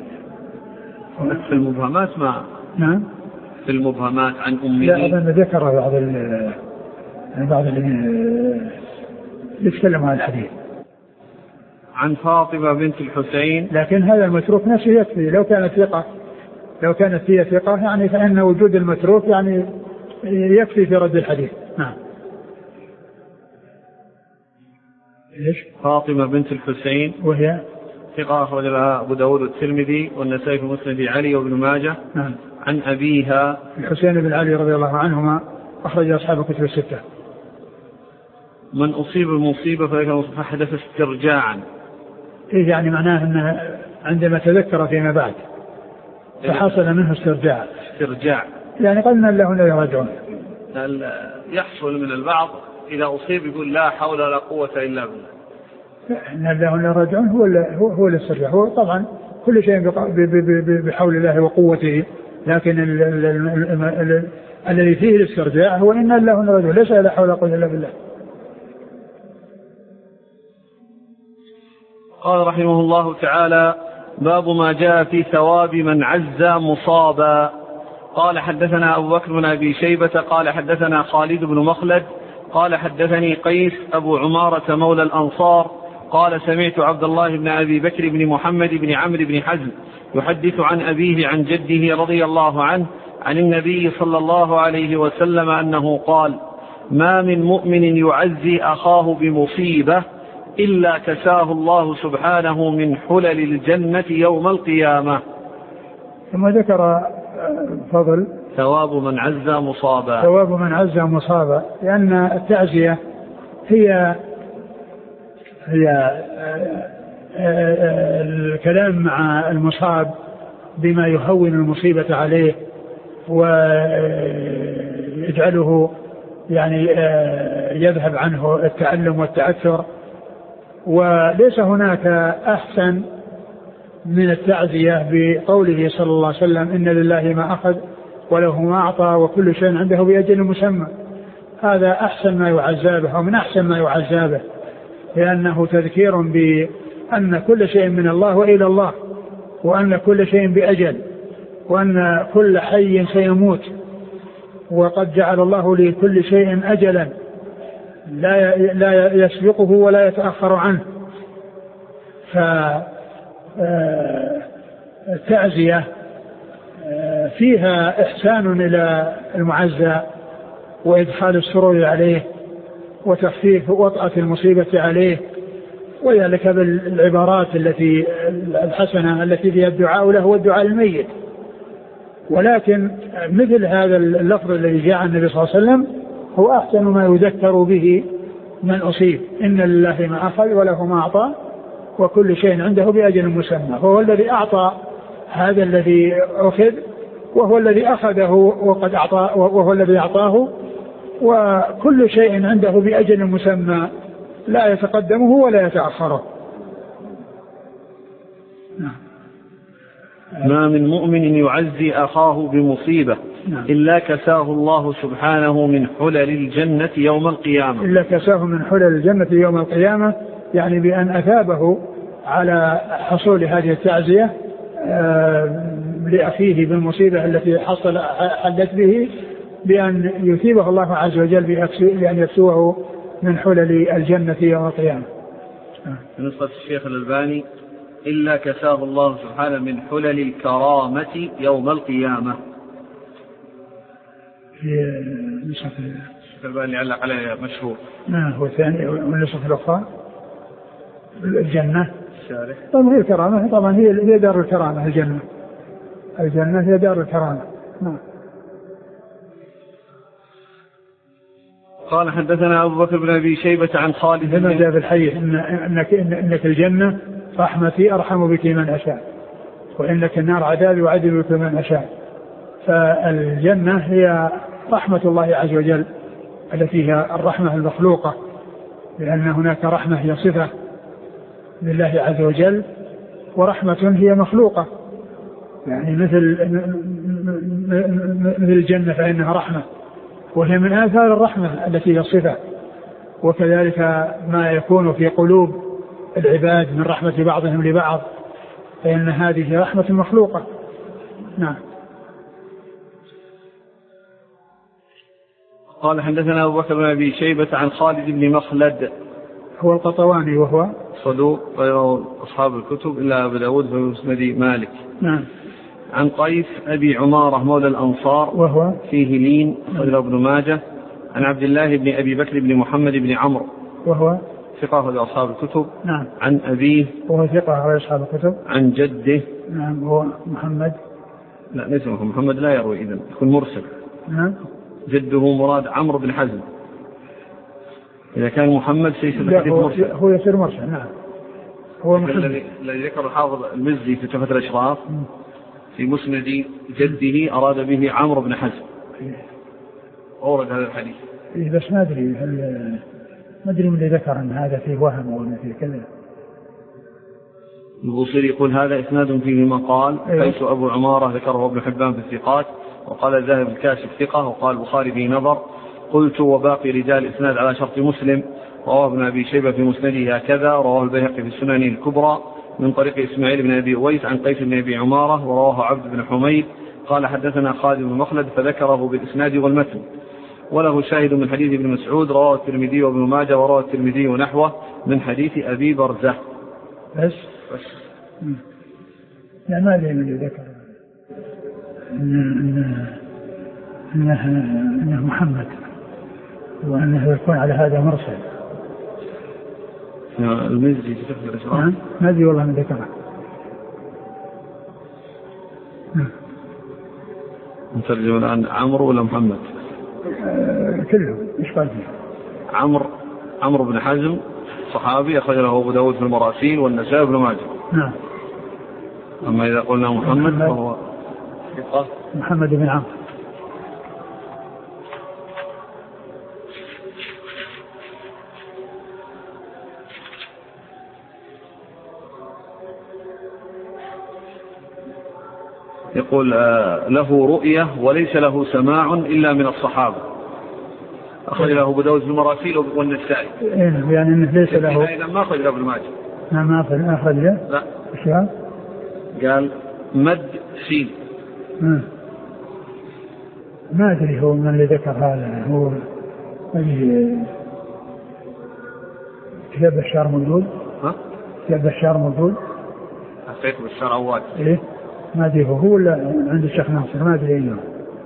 في المبهمات ما. نعم في المبهمات عن أمه لا أظن ذكر بعض اللي يتكلم عن الحديث. عن فاطمة بنت الحسين لكن هذا المتروك نفسه يكفي لو كانت هي ثقة يعني فإن وجود المتروك يعني يكفي في رد الحديث. نعم. إيش؟ فاطمة بنت الحسين وهي ثقة أخرج لها أبو داود والترمذي والنسائي في مسند علي وابن ماجه. نعم. عن أبيها الحسين بن علي رضي الله عنهما أخرج أصحاب الكتب الستة. من أصيب المصيبة فحدث استرجاعا. إيه يعني معناه أنه عندما تذكر فيما بعد فحصل منه استرجاع يعني قلنا له لا يرجعون. يحصل من البعض إذا أصيب يقول لا حول ولا قوة إلا بالله. إن له لا يرجعون هو الاسترجاع. هو طبعا كل شيء بحول الله وقوته لكن الذي فيه الاسترجاع هو إن له لا يرجعون ليس لا حول ولا قوة إلا بالله. قال رحمه الله تعالى باب ما جاء في ثواب من عز مصابا. قال حدثنا أبو بكر بن أبي شيبة قال حدثنا خالد بن مخلد قال حدثني قيس أبو عمارة مولى الأنصار قال سمعت عبد الله بن أبي بكر بن محمد بن عمرو بن حزم يحدث عن أبيه عن جده رضي الله عنه عن النبي صلى الله عليه وسلم أنه قال ما من مؤمن يعزي أخاه بمصيبة إلا كساه الله سبحانه من حلل الجنة يوم القيامة. ثم ذكر فضل ثواب من عز مصابا لأن التعزية هي الكلام مع المصاب بما يهون المصيبة عليه ويجعله يعني يذهب عنه التألم والتأثر. وليس هناك أحسن من التعزية بقوله صلى الله عليه وسلم إن لله ما أخذ وله ما أعطى وكل شيء عنده بأجل مسمى. هذا أحسن ما يعزى به ومن أحسن ما يعزى به لأنه تذكير بأن كل شيء من الله وإلى الله وأن كل شيء بأجل وأن كل حي سيموت وقد جعل الله لكل شيء أجلا لا يسبقه ولا يتأخر عنه. فالتعزية فيها إحسان إلى المعزى وإدخال السرور عليه وتخفيف وطأة المصيبة عليه وذلك بالعبارات التي الحسنة التي فيها الدعاء له والدعاء الميت. ولكن مثل هذا اللفظ الذي جاء عن النبي صلى الله عليه وسلم هو أحسن ما يذكر به من أصيب. إن لله ما أخذ وله ما أعطى وكل شيء عنده بأجل مسمى. فهو الذي أعطى هذا الذي أخذ وهو الذي أخذه وقد أعطى وهو الذي أعطاه، وكل شيء عنده بأجل مسمى لا يتقدمه ولا يتأخره. ما من مؤمن يعزي أخاه بمصيبة إلا كساه الله سبحانه من حلل الجنة يوم القيامة. إلا كساه من حلل الجنة يوم القيامة، يعني بأن أثابه على حصول هذه التعزية لأخيه بالمصيبة التي حلت به، بأن يثيبه الله عز وجل بأن يكسوه من حلل الجنة يوم القيامة. نصف الشيخ الألباني إلا كساه الله سبحانه من حلل الكرامة يوم القيامة. في نصف الألباني علق عليه مشهور. هو الثاني والنصف الأخرى الجنة. طبعا هي الكرامة، طبعا هي دار الكرامة. الجنة هي دار الكرامة. قال حدثنا أبو بكر بن أبي شيبة عن خالد بن جاب الحي إنك الجنة رحمتي أرحم بك من أشاء، وإنك النار عذابي وعذب بك من أشاء. فالجنة هي رحمة الله عز وجل التي هي الرحمة المخلوقة، لأن هناك رحمة هي صفة لله عز وجل، ورحمة هي مخلوقة، يعني مثل الجنة فإنها رحمة، وهي من آثار الرحمة التي هي الصفة. وكذلك ما يكون في قلوب العباد من رحمة بعضهم لبعض، فإن هذه رحمة مخلوقة. نعم. قال حدثنا أبو بكر بن أبي شيبة عن خالد بن مخلد هو القطواني وهو صدوق غير أصحاب الكتب إلا أبو داود في مسند مالك. نعم. عن قيس أبي عمارة مولى الأنصار وهو فيه لين غير ابن ماجه. عن عبد الله بن أبي بكر بن محمد بن عمرو وهو ثقة لأصحاب الكتب. نعم. عن أبيه وهو ثقة لأصحاب الكتب. عن جده. نعم. هو محمد. لا ليس محمد، لا يروي، إذن يكون مرسل. نعم. جده مراد عمرو بن حزم. إذا كان محمد سيصير حديث مرسل. هو يصير مرسل. نعم. هو الذي ذكر الحافظ المزي في تحفة الأشراف في مسند جده أراد به عمرو بن حزم. أورد هذا الحديث. بس ما أدري ما أدري من اللي ذكر أن هذا فيه وهم أو فيه كذا. البوصيري يقول هذا إسناد فيه مقال. قيس أبو عمارة ذكره ابن حبان في الثقات، وقال الذهبي الكاشف ثقة، وقال البخاري فيه نظر. قلت وباقي رجال إسناد على شرط مسلم. رواه ابن أبي شيبة في مسنده هكذا، رواه البيهقي في السنن الكبرى من طريق إسماعيل بن أبي أويس عن قيس بن أبي عمارة، ورواه عبد بن حميد قال حدثنا خالد بن مخلد فذكره بالإسناد والمتن. وله شاهد من حديث ابن مسعود رواه الترمذي وابن ماجه، ورواه الترمذي ونحوه من حديث أبي برزة. بس. لا ما أدري من اللي ذكر إنه محمد، وأنه يكون على هذا مرسل. المزي في تحفة الأشراف. ما أدري والله من ذكره. نترجم الآن عمرو ولا محمد؟ كله. إيش قال فيه؟ عمرو بن حزم صحابي أخرج له أبو داود في المراسيل والنسائي بن ماجه. نعم. أما إذا قلنا محمد فهو محمد بن عمرو. يقول له رؤية وليس له سماع إلا من الصحابة. أخرج له أبو داود في المراسيل والنسائي. يعني أنه ليس له. إذا ما أخرج له ابن ماجه. ما أخرج له. لا. إيش قال مد سين. ما أدري هو من اللي ذكر هذا. هو كتاب بشار موجود. كتاب بشار موجود. حقيقة بشار عواد. إيه ما أدري هو ولا عند الشيخ ناصر، ما أدري أيه.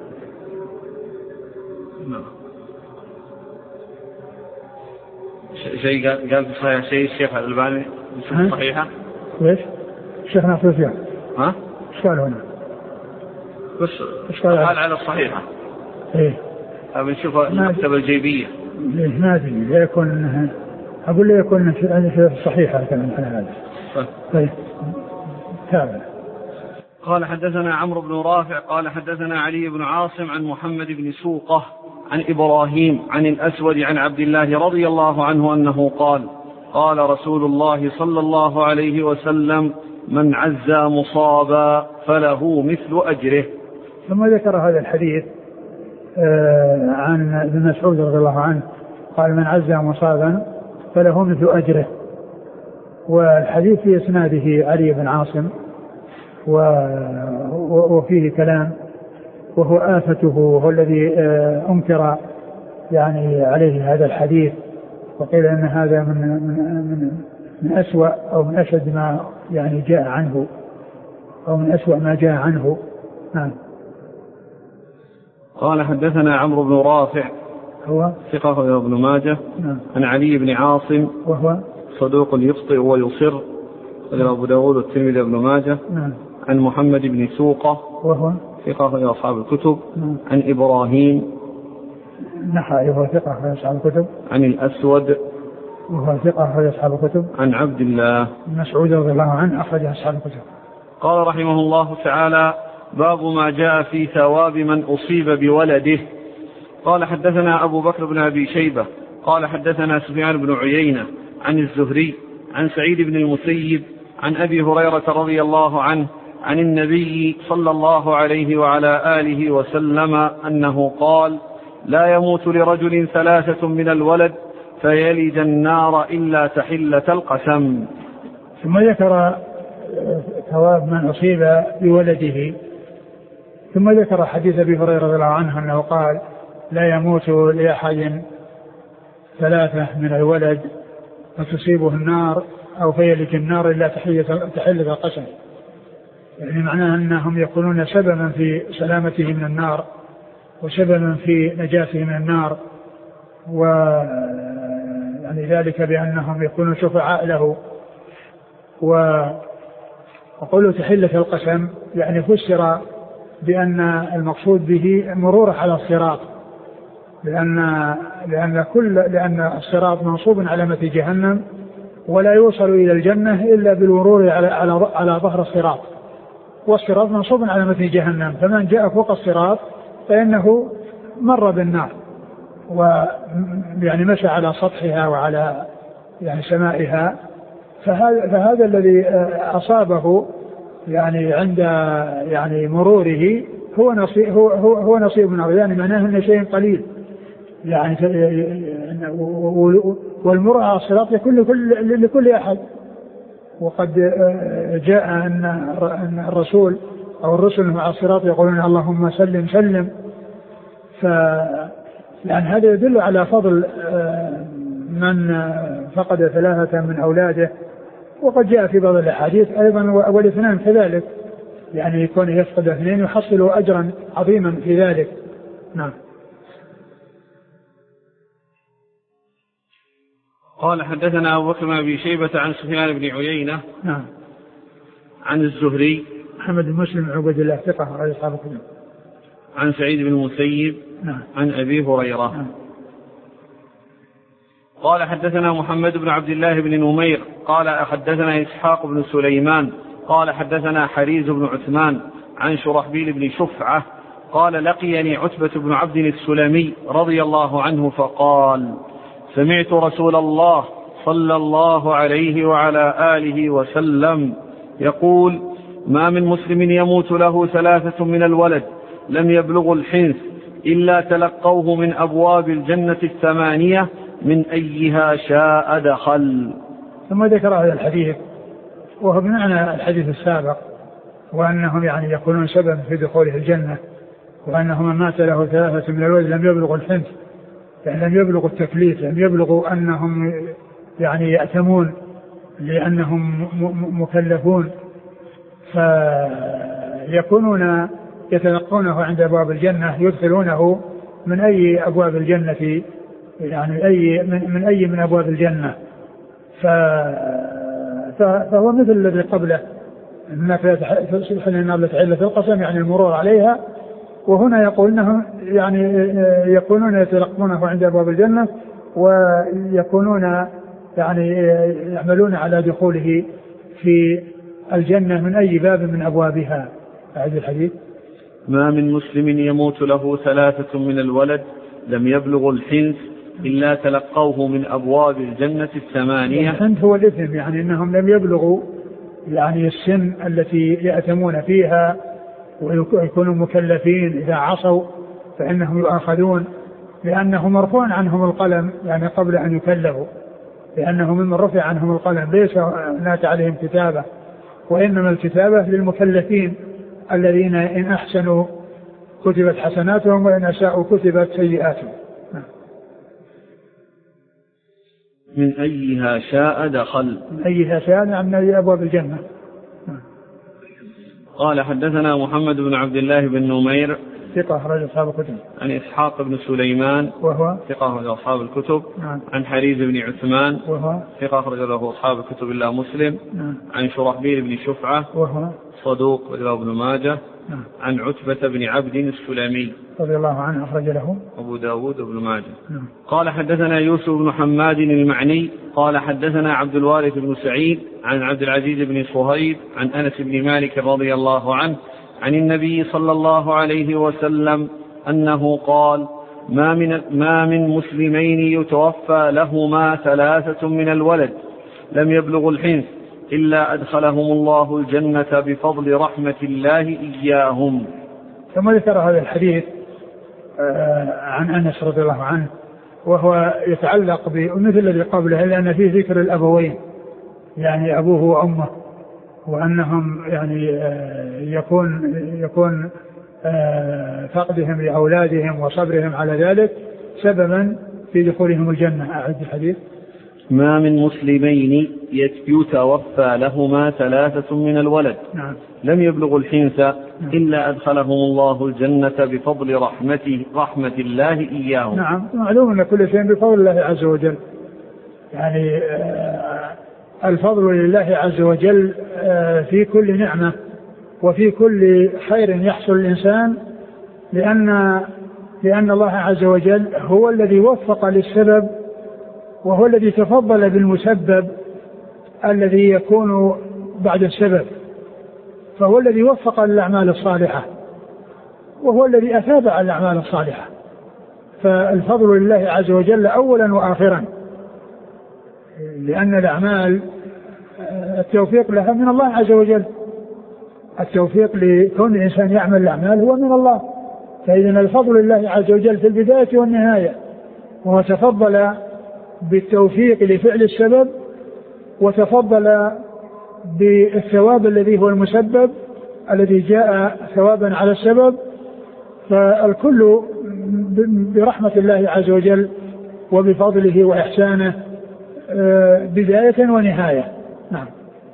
شيء قال في صحيح شيء الشيخ الألباني صحيحة. وإيش الشيخ ناصر فيها؟ إيش قال هنا؟ بس قال على الصحيحة. إيه بنشوف المكتبة الجيبية. ما أدري لا يكون، أقول لا يكون في الصحيحة الكلام على هذا. طيب تابع. قال حدثنا عمرو بن رافع قال حدثنا علي بن عاصم عن محمد بن سوقة عن إبراهيم عن الأسود عن عبد الله رضي الله عنه أنه قال قال رسول الله صلى الله عليه وسلم من عزى مصابا فله مثل أجره. ثم ذكر هذا الحديث عن ابن مسعود رضي الله عنه قال من عزى مصابا فله مثل أجره. والحديث في إسناده علي بن عاصم وفيه كلام، وهو آفته، وهو الذي أنكر يعني عليه هذا الحديث، وقيل أن هذا من أسوأ أو من أشد ما يعني جاء عنه، أو من أسوأ ما جاء عنه. نعم. قال حدثنا عمرو بن رافع هو ثقة ابن ماجه. نعم. عن علي بن عاصم وهو صدوق يخطئ ويصر أبو داود والترمذي ابن ماجه. نعم. عن محمد بن سوقة وهو ثقة في أصحاب الكتب. نعم. عن إبراهيم نحى وهو ثقة في أصحاب الكتب. عن الأسود وهو ثقة في أصحاب الكتب. عن عبد الله مسعود رضي الله عنه أخرج أصحاب الكتب. قال رحمه الله تعالى باب ما جاء في ثواب من أصيب بولده. قال حدثنا أبو بكر بن أبي شيبة قال حدثنا سفيان بن عيينة عن الزهري عن سعيد بن المسيب عن أبي هريرة رضي الله عنه عن النبي صلى الله عليه وعلى آله وسلم أنه قال لا يموت لرجل 3 من الولد فيلج النار إلا تحلة القسم. ثم ذكر ثواب من أصيب بولده، ثم ذكر حديث أبي هريرة رضي الله عنه أنه قال لا يموت لأحد 3 من الولد فتصيبه النار أو فيلج النار إلا تحلة القسم، يعني معناه أنهم يكونون سببا في سلامته من النار وسببا في نجاته من النار، ويعني ذلك بأنهم يكونون شفعاء له. وقوله تحلة القسم يعني فسر بأن المقصود به مروره على الصراط، لأن الصراط منصوب على متن جهنم ولا يوصل إلى الجنة إلا بالورور على ظهر الصراط، والصراط منصوب على متن جهنم، فمن جاء فوق الصراط فإنه مر بالنار ويعني مشى على سطحها وعلى يعني سمائها، فهذا الذي أصابه يعني عند يعني مروره هو نصيب من النار، يعني معناه أنه شيء قليل يعني، والمرء على الصراط يكون لكل أحد. وقد جاء أن الرسول أو الرسل مع الصراط يقولون اللهم سلم سلم، يعني هذا يدل على فضل من فقد 3 من أولاده. وقد جاء في بعض الأحاديث أيضا والاثنان كذلك، يعني يكون يفقد 2 يحصل أجرا عظيما في ذلك. نعم. قال حدثنا أبو بكر بن أبي شيبة عن سفيان بن عيينة. نعم. عن الزهري محمد بن مسلم عبد الله ثقة على أصحاب الكتب. عن سعيد بن المسيب. نعم. عن أبي هريرة. نعم. قال حدثنا محمد بن عبد الله بن نمير قال حدثنا إسحاق بن سليمان قال حدثنا حريز بن عثمان عن شرحبيل بن شفعة قال لقيني عتبة بن عبد السلمي رضي الله عنه فقال سمعت رسول الله صلى الله عليه وعلى آله وسلم يقول ما من مسلم يموت له 3 من الولد لم يبلغ الحنث إلا تلقوه من أبواب الجنة 8 من أيها شاء دخل. ثم ذكر هذا الحديث وهو بمعنى الحديث السابق، وأنهم يعني يكونون سبب في دخوله الجنة، وأنهم من مات له 3 من الولد لم يبلغوا الحنث، يعني لم يبلغوا التكليف، لم يبلغوا أنهم يعني يأتمون لأنهم مكلفون، فيكونون يتلقونه عند أبواب الجنة، يدخلونه من أي أبواب الجنة، يعني من أبواب الجنة. فهو مثل الذي قبله، إنك تدخل النار لتحل في القسم، يعني المرور عليها وهنا يقول أنهم يعني يكونون يتلقونه عند أبواب الجنة ويكونون يعني يعملون على دخوله في الجنة من أي باب من أبوابها. أعد الحديث. ما من مسلم يموت له 3 من الولد لم يبلغ الحنث إلا تلقوه من أبواب الجنة 8. الحنث هو الإثم، يعني أنهم لم يبلغوا يعني السن التي يأتمون فيها ويكونوا مكلفين. إذا عصوا فإنهم يؤاخذون لأنه مرفوع عنهم القلم يعني قبل أن يكلفوا، لأنه ممن رفع عنهم القلم ليس هناك عليهم كتابة، وإنما الكتابة للمكلفين الذين إن أحسنوا كتبت حسناتهم وإن أساءوا كتبت سيئاتهم. من أيها شاء دخل. من أيها شاء من أي أبواب الجنة. قال حدثنا محمد بن عبد الله بن نمير ثقة أخرج أصحاب الكتب. عن إسحاق بن سليمان وهو ثقة أخرج أصحاب الكتب. نعم. عن حريز بن عثمان وهو ثقة أخرج له أصحاب الكتب إلا مسلم. نعم. عن شرحبيل بن شفعة وهو صدوق رواه ابن ماجه. نعم. عن عتبة بن عبد السلمي رضي الله عنه أخرج له أبو داود وابن ماجه. نعم. قال حدثنا يوسف بن حماد المعني قال حدثنا عبد الوارث بن سعيد عن عبد العزيز بن صهيب عن أنس بن مالك رضي الله عنه عن النبي صلى الله عليه وسلم أنه قال ما من مسلمين يتوفى لهما 3 من الولد لم يبلغوا الحنث إلا أدخلهم الله الجنة بفضل رحمة الله إياهم. ثم ذكر هذا الحديث عن أنس رضي الله عنه وهو يتعلق بمثل الذي قبله، لأن فيه ذكر الأبوين يعني أبوه وأمه، وأنهم يعني يكون فقدهم لأولادهم وصبرهم على ذلك سببا في دخولهم الجنة. أعد الحديث. ما من مسلمين يتوفى لهما 3 من الولد نعم. لم يبلغوا الحنث نعم. إلا أدخلهم الله الجنة بفضل رحمة الله إياهم. نعم. معلوم أن كل شيء بفضل الله عز وجل، يعني الفضل لله عز وجل في كل نعمة وفي كل خير يحصل الإنسان، لأن الله عز وجل هو الذي وفق للسبب وهو الذي تفضل بالمسبب الذي يكون بعد السبب، فهو الذي وفق للأعمال الصالحة وهو الذي أثاب على الأعمال الصالحة، فالفضل لله عز وجل أولا وآخرا، لأن الأعمال التوفيق لها من الله عز وجل، التوفيق لكون الإنسان يعمل الأعمال هو من الله، فإذن الفضل لله عز وجل في البداية والنهاية، وهو تفضل بالتوفيق لفعل السبب وتفضل بالثواب الذي هو المسبب الذي جاء ثوابا على السبب، فالكل برحمة الله عز وجل وبفضله وإحسانه بداية ونهاية. نعم.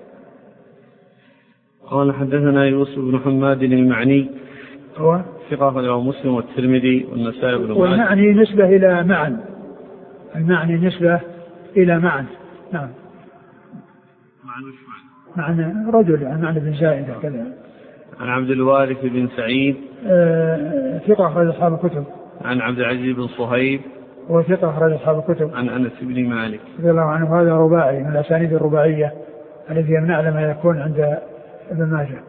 قال حدثنا يوسف بن حماد المعني هو ثقة أخرجه مسلم والترمذي والنسائي بن ماجه. والمعني نسبة إلى معن، المعني نسبة إلى معن. نعم. معن رجل عن معنى بن زائدة كذا. عن عبد الوارث بن سعيد ثقة أخرج أصحاب الكتب. عن عبد العزيز بن صهيب وثقة أخرج أصحاب الكتب. عن أنس بن مالك رضي الله عنه. هذا رباعي من الأسانيد الرباعية التي يمنع لما يكون عند ابن ماجه.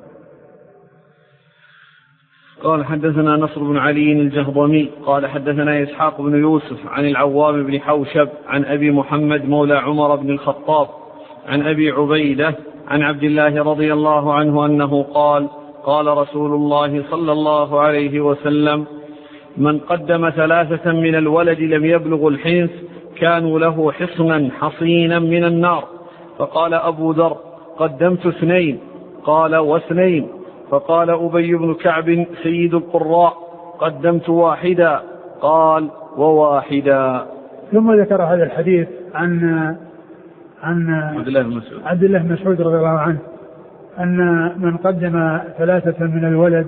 قال حدثنا نصر بن علي الجهضمي قال حدثنا إسحاق بن يوسف عن العوام بن حوشب عن أبي محمد مولى عمر بن الخطاب عن أبي عبيدة عن عبد الله رضي الله عنه أنه قال قال رسول الله صلى الله عليه وسلم من قدم 3 من الولد لم يبلغ الحنث كانوا له حصنا حصينا من النار. فقال أبو ذر قدمت 2 قال و2 فقال أبي بن كعب سيد القراء قدمت 1 قال و1. ثم ذكر هذا الحديث عن عبد الله بن مسعود رضي الله عنه أن من قدم 3 من الولد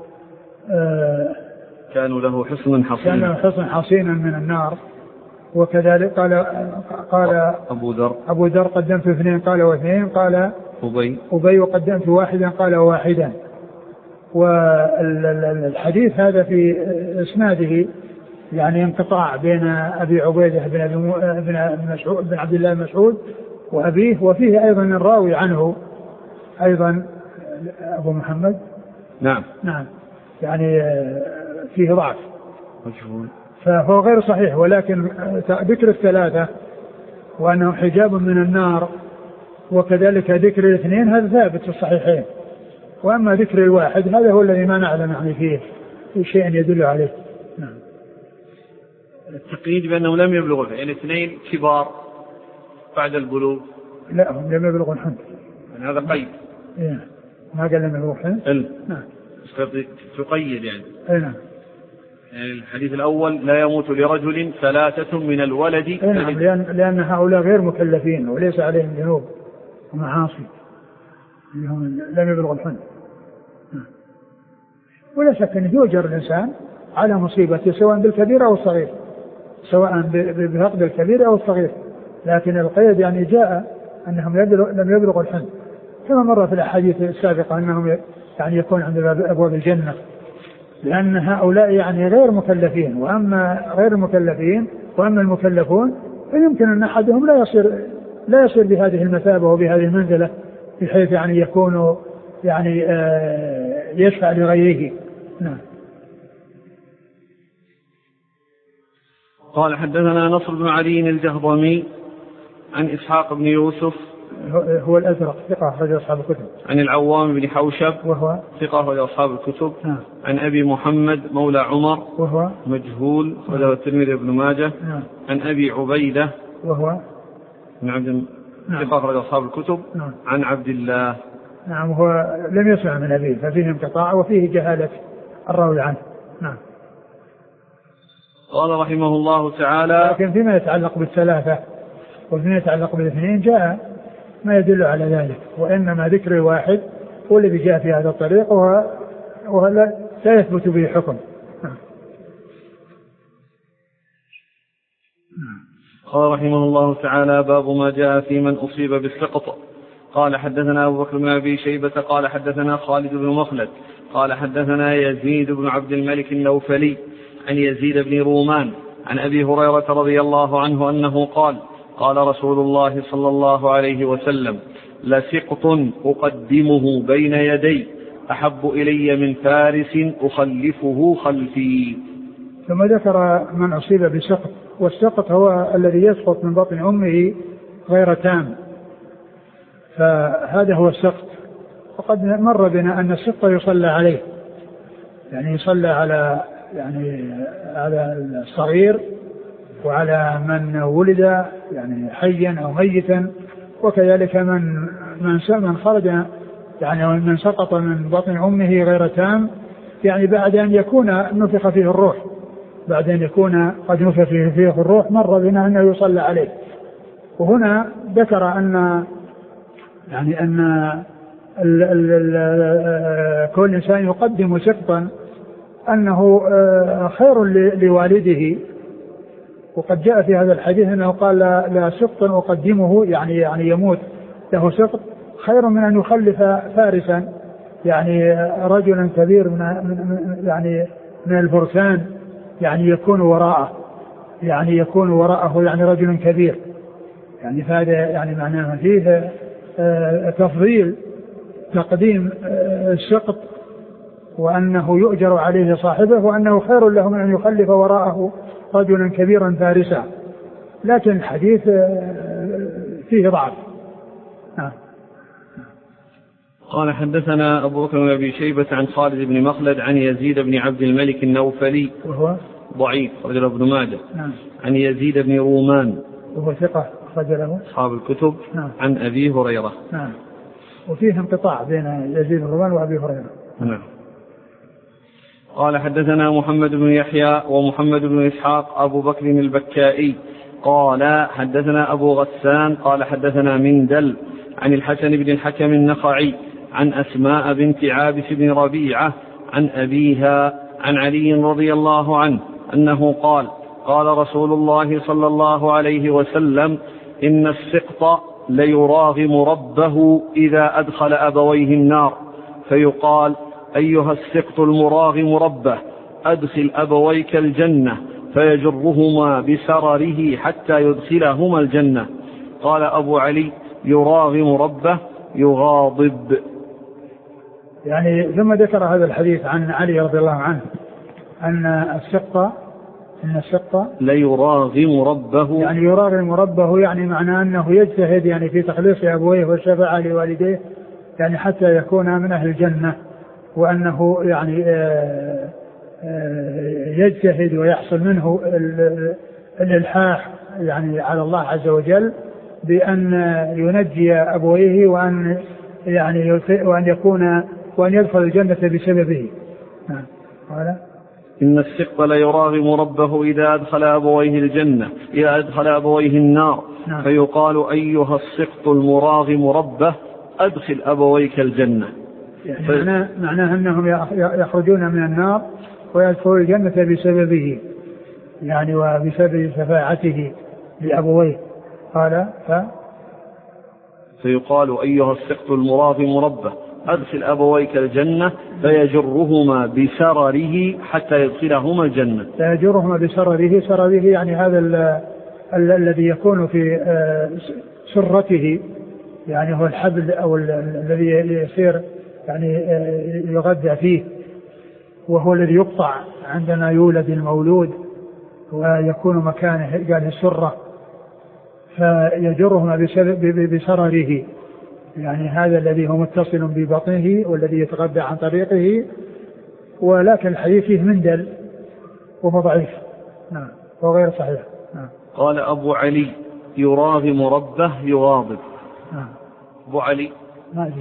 كانوا له حصنا حصينا من النار. وكذلك قال أبو ذر قدمت 2 قال و2 قال أبي وقدمت 1 قال و1. والحديث هذا في إسناده يعني انقطاع بين أبي عبيدة بن عبد الله مسعود وأبيه، وفيه أيضا الراوي عنه أيضا أبو محمد. نعم يعني فيه ضعف مجهول، فهو غير صحيح. ولكن ذكر الثلاثة وأنه حجاب من النار وكذلك ذكر الاثنين هذا ثابت في الصحيحين. وأما ذكر الواحد هذا هو الذي ما نعلم يعني فيه شيء يدل عليه. نعم. التقييد بأنه لم يبلغ، يعني اثنين كبار بعد البلوغ. لا هم لم يبلغوا الحنث، يعني هذا قيد. إيه. ما قال لم يبلغوا الحنث. نعم. تقيد يعني. نعم. يعني الحديث الأول لا يموت لرجل 3 من الولد. نعم. لأن هؤلاء غير مكلفين وليس عليهم ذنوب ومعاصي، لم يبلغوا الحنث. ولا شك أن يؤجر الإنسان على مصيبته سواء بالكبير أو الصغير، سواء بفقد الكبير أو الصغير. لكن القيد يعني جاء أنهم لم يبلغوا الحنث، كما مر في الأحاديث السابقة أنهم يعني يكون عند أبواب الجنة، لأن هؤلاء يعني غير مكلفين. وأما غير المكلفين وأما المكلفون فيمكن أن أحدهم لا يصير بهذه المثابة وبهذه المنزلة بحيث يعني يكون يعني يشفع لغيره. نعم. قال حدثنا نصر بن علي الجهضمي عن إسحاق بن يوسف هو الأزرق ثقة أخرج أصحاب الكتب. عن العوام بن حوشب وهو ثقة أخرج أصحاب الكتب. عن أبي محمد مولى عمر وهو مجهول أخرجه الترمذي وابن ماجه. عن أبي عبيدة وهو ثقة أخرج أصحاب الكتب. عن عبد الله. نعم. هو لم يسمع من أبيه ففيه انقطاع وفيه جهالة الراوي عنه. نعم. قال رحمه الله تعالى: لكن فيما يتعلق بالثلاثة وفيما يتعلق بالاثنين جاء ما يدل على ذلك، وإنما ذكر الواحد هو الذي جاء في هذا الطريق وهو لا يثبت به حكم. قال رحمه الله تعالى: باب ما جاء في من أصيب بالسقط. قال حدثنا أبو بكر بن أبي شيبة قال حدثنا خالد بن مخلد قال حدثنا يزيد بن عبد الملك النوفلي عن يزيد بن رومان عن أبي هريرة رضي الله عنه أنه قال: قال رسول الله صلى الله عليه وسلم: لسقط أقدمه بين يدي أحب إلي من فارس أخلفه خلفي. ثم ذكر من أصيب بسقط، والسقط هو الذي يسقط من بطن أمه غير تام، فهذا هو السقط. وقد مر بنا أن السقط يصلى عليه، يعني يصلى على الصغير وعلى من ولد يعني حيا أو ميتا، وكذلك من خرج يعني من سقط من بطن أمه غير تام، يعني بعد أن يكون نفخ فيه الروح، بعد أن يكون قد نفخ فيه الروح مر بنا أنه يصلى عليه. وهنا ذكر أن كل إنسان يقدم سقطا أنه خير لوالده، وقد جاء في هذا الحديث أنه قال: لا سقط أقدمه، يعني يموت له سقط خير من أن يخلف فارسا، يعني رجلا كبير من الفرسان، يعني يكون وراءه يعني رجل كبير، يعني هذا يعني معناه فيه تفضيل تقديم السقط، وأنه يؤجر عليه صاحبه، وأنه خير له من أن يخلف وراءه رجلا كبيرا فارسا. لكن الحديث فيه ضعف. قال حدثنا أبو بكر بن أبي شيبة عن خالد بن مخلد عن يزيد بن عبد الملك النوفلي وهو ضعيف رجل ابن ماجه. عن يزيد بن رومان وهو ثقة أخرج له أصحاب الكتب. عن أبي هريرة. وفيه انقطاع بين يزيد بن رومان وأبي هريرة. قال حدثنا محمد بن يحيى ومحمد بن إسحاق أبو بكر البكائي قال حدثنا أبو غسان قال حدثنا مندل عن الحسن بن الحكم النخعي عن أسماء بنت عابس بن ربيعة عن أبيها عن علي رضي الله عنه أنه قال: قال رسول الله صلى الله عليه وسلم: إن السقط ليراغم ربه إذا أدخل أبويه النار، فيقال: أيها السقط المراغم ربه أدخل أبويك الجنة فيجرهما بسرره حتى يدخلهما الجنة. قال أبو علي يراغم ربه يغاضب. يعني ثم ذكر هذا الحديث عن علي رضي الله عنه أن السقط لا يراغم ربه، يعني يراغم ربه، يعني معناه أنه يجتهد يعني في تخليص أبويه والشفاعة لوالديه يعني حتى يكون من أهل الجنة، وأنه يعني يجتهد ويحصل منه الإلحاح يعني على الله عز وجل بأن ينجي أبويه وأن يعني وأن يدخل الجنة بسببه. قال إن السقط ليراغم ربه إذا أدخل أبويه الجنة إذا أدخل أبويه النار. فيقال أيها السقط المراغم ربه أدخل أبويك الجنة. يعني معناه أنهم يخرجون من النار ويدخلون الجنة بسببه، يعني وبسبب شفاعته لأبويه. قال فيقال أيها السقط المراغم ربه أدخل أبويك الجنة فيجرهما بسرره حتى يدخلهما الجنة. فيجرهما بسرره، سرره يعني هذا الذي يكون في سرته، يعني هو الحبل أو الذي يصير يعني يغذى فيه، وهو الذي يقطع عندما يولد المولود ويكون مكانه قال السرة، فيجرهما بسرره، يعني هذا الذي هو متصل ببطنه والذي يتغذى عن طريقه. ولكن الحديث فيه مندل وهو ضعيف، نعم، وهو غير صحيح. نعم. قال أبو علي يراغم ربه يغاضب. نعم. أبو علي ما أدري.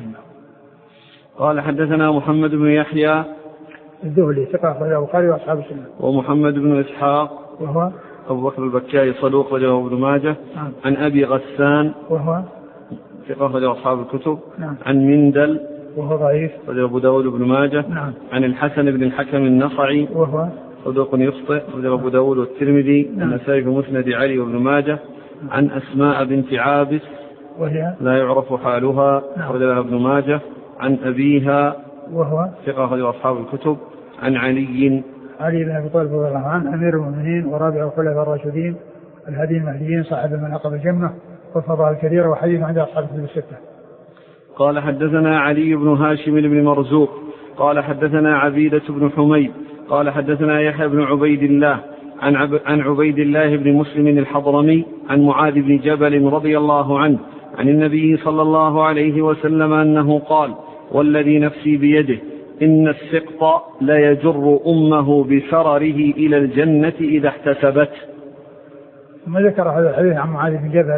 قال حدثنا محمد بن يحيى الذهلي ثقة أخرجه البخاري وأصحاب السنة. ومحمد بن إسحاق وهو أبو بكر البكائي صدوق رجله ابن ماجه. نعم. عن أبي غسان وهو ثقة رجله أصحاب الكتب. نعم. عن مندل وهو ضعيف رجله أبو داود بن ماجه. نعم. عن الحسن بن الحكم النخعي وهو صدوق يخطئ رجله أبو داود والترمذي. نعم. النسائي في مسند علي وابن ماجه. عن أسماء بنت عابس وهي لا يعرف حالها رجله ابن ماجه. عن أبيها وهو ثقة رجله أصحاب الكتب. عن علي بن أبي طالب رضي الله عنه أمير المؤمنين ورابع الخلفاء الراشدين الهادي المهديين صاحب المناقب الجنة والفضائل الكثيرة وحديث عند أصحاب الكتب الستة. قال حدثنا علي بن هاشم بن مرزوق قال حدثنا عبيدة بن حميد قال حدثنا يحيى بن عبيد الله عن عبيد الله بن مسلم الحضرمي عن معاذ بن جبل رضي الله عنه عن النبي صلى الله عليه وسلم أنه قال والذي نفسي بيده إن السقط ليجر أمه بسرره إلى الجنة إذا احتسبت. ثم ذكر هذا الحديث عن معاذ بن جبل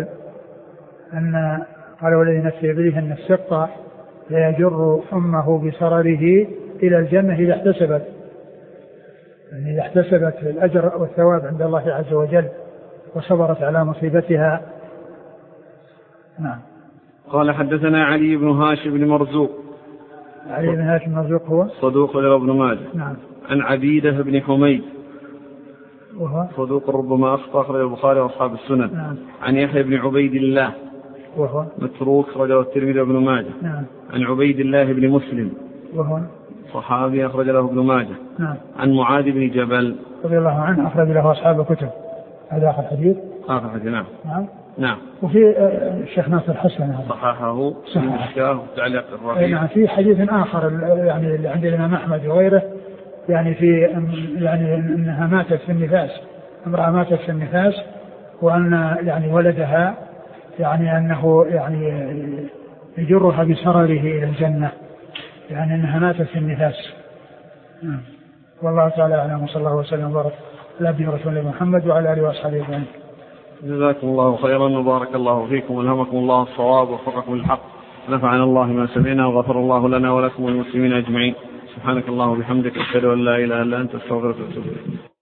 أن قال والذي نفسي بيده أن السقط ليجر أمه بسرره إلى الجنة إذا احتسبت، يعني إذا احتسبت الأجر والثواب عند الله عز وجل وصبرت على مصيبتها. نعم. قال حدثنا علي بن هاشم بن مرزوق علي بن هاشم مرزوق هو صدوق ابن ماجه. نعم. عن عبيدة بن حميد وهو صدوق ربما أخطأ أخرج البخاري وأصحاب السنن. نعم. عن يحيى بن عبيد الله وهو متروك أخرجه الترمذي وابن ماجه. نعم. عن عبيد الله بن مسلم وهو صحابي أخرج له ابن ماجه. نعم. عن معاذ بن جبل رضي الله عنه أخرج له أصحاب الكتب. هذا آخر حديث. آخر حديث. نعم. نعم. نعم. وفي الشيخ ناصر الحسن صححه صحيح وتعليق الرحيم. نعم. في حديث آخر يعني اللي عند الإمام أحمد وغيره يعني في يعني أنها ماتت في النفاس، امرأة ماتت في النفاس وأن يعني ولدها يعني أنه يعني يجرها بسرره إلى الجنة، يعني أنها ماتت في النفاس. والله تعالى أعلم وصلى الله وسلم وبارك على نبينا رسول محمد وعلى آله وأصحابه أجمعين. جزاكم الله خيرا وبارك الله فيكم والهمكم الله الصواب ووفقكم للحق، نفعنا الله ما سمعنا وغفر الله لنا ولكم والمسلمين أجمعين. سبحانك اللهم وبحمدك أشهد أن لا إله إلا أنت أستغفرك وأتوب إليك.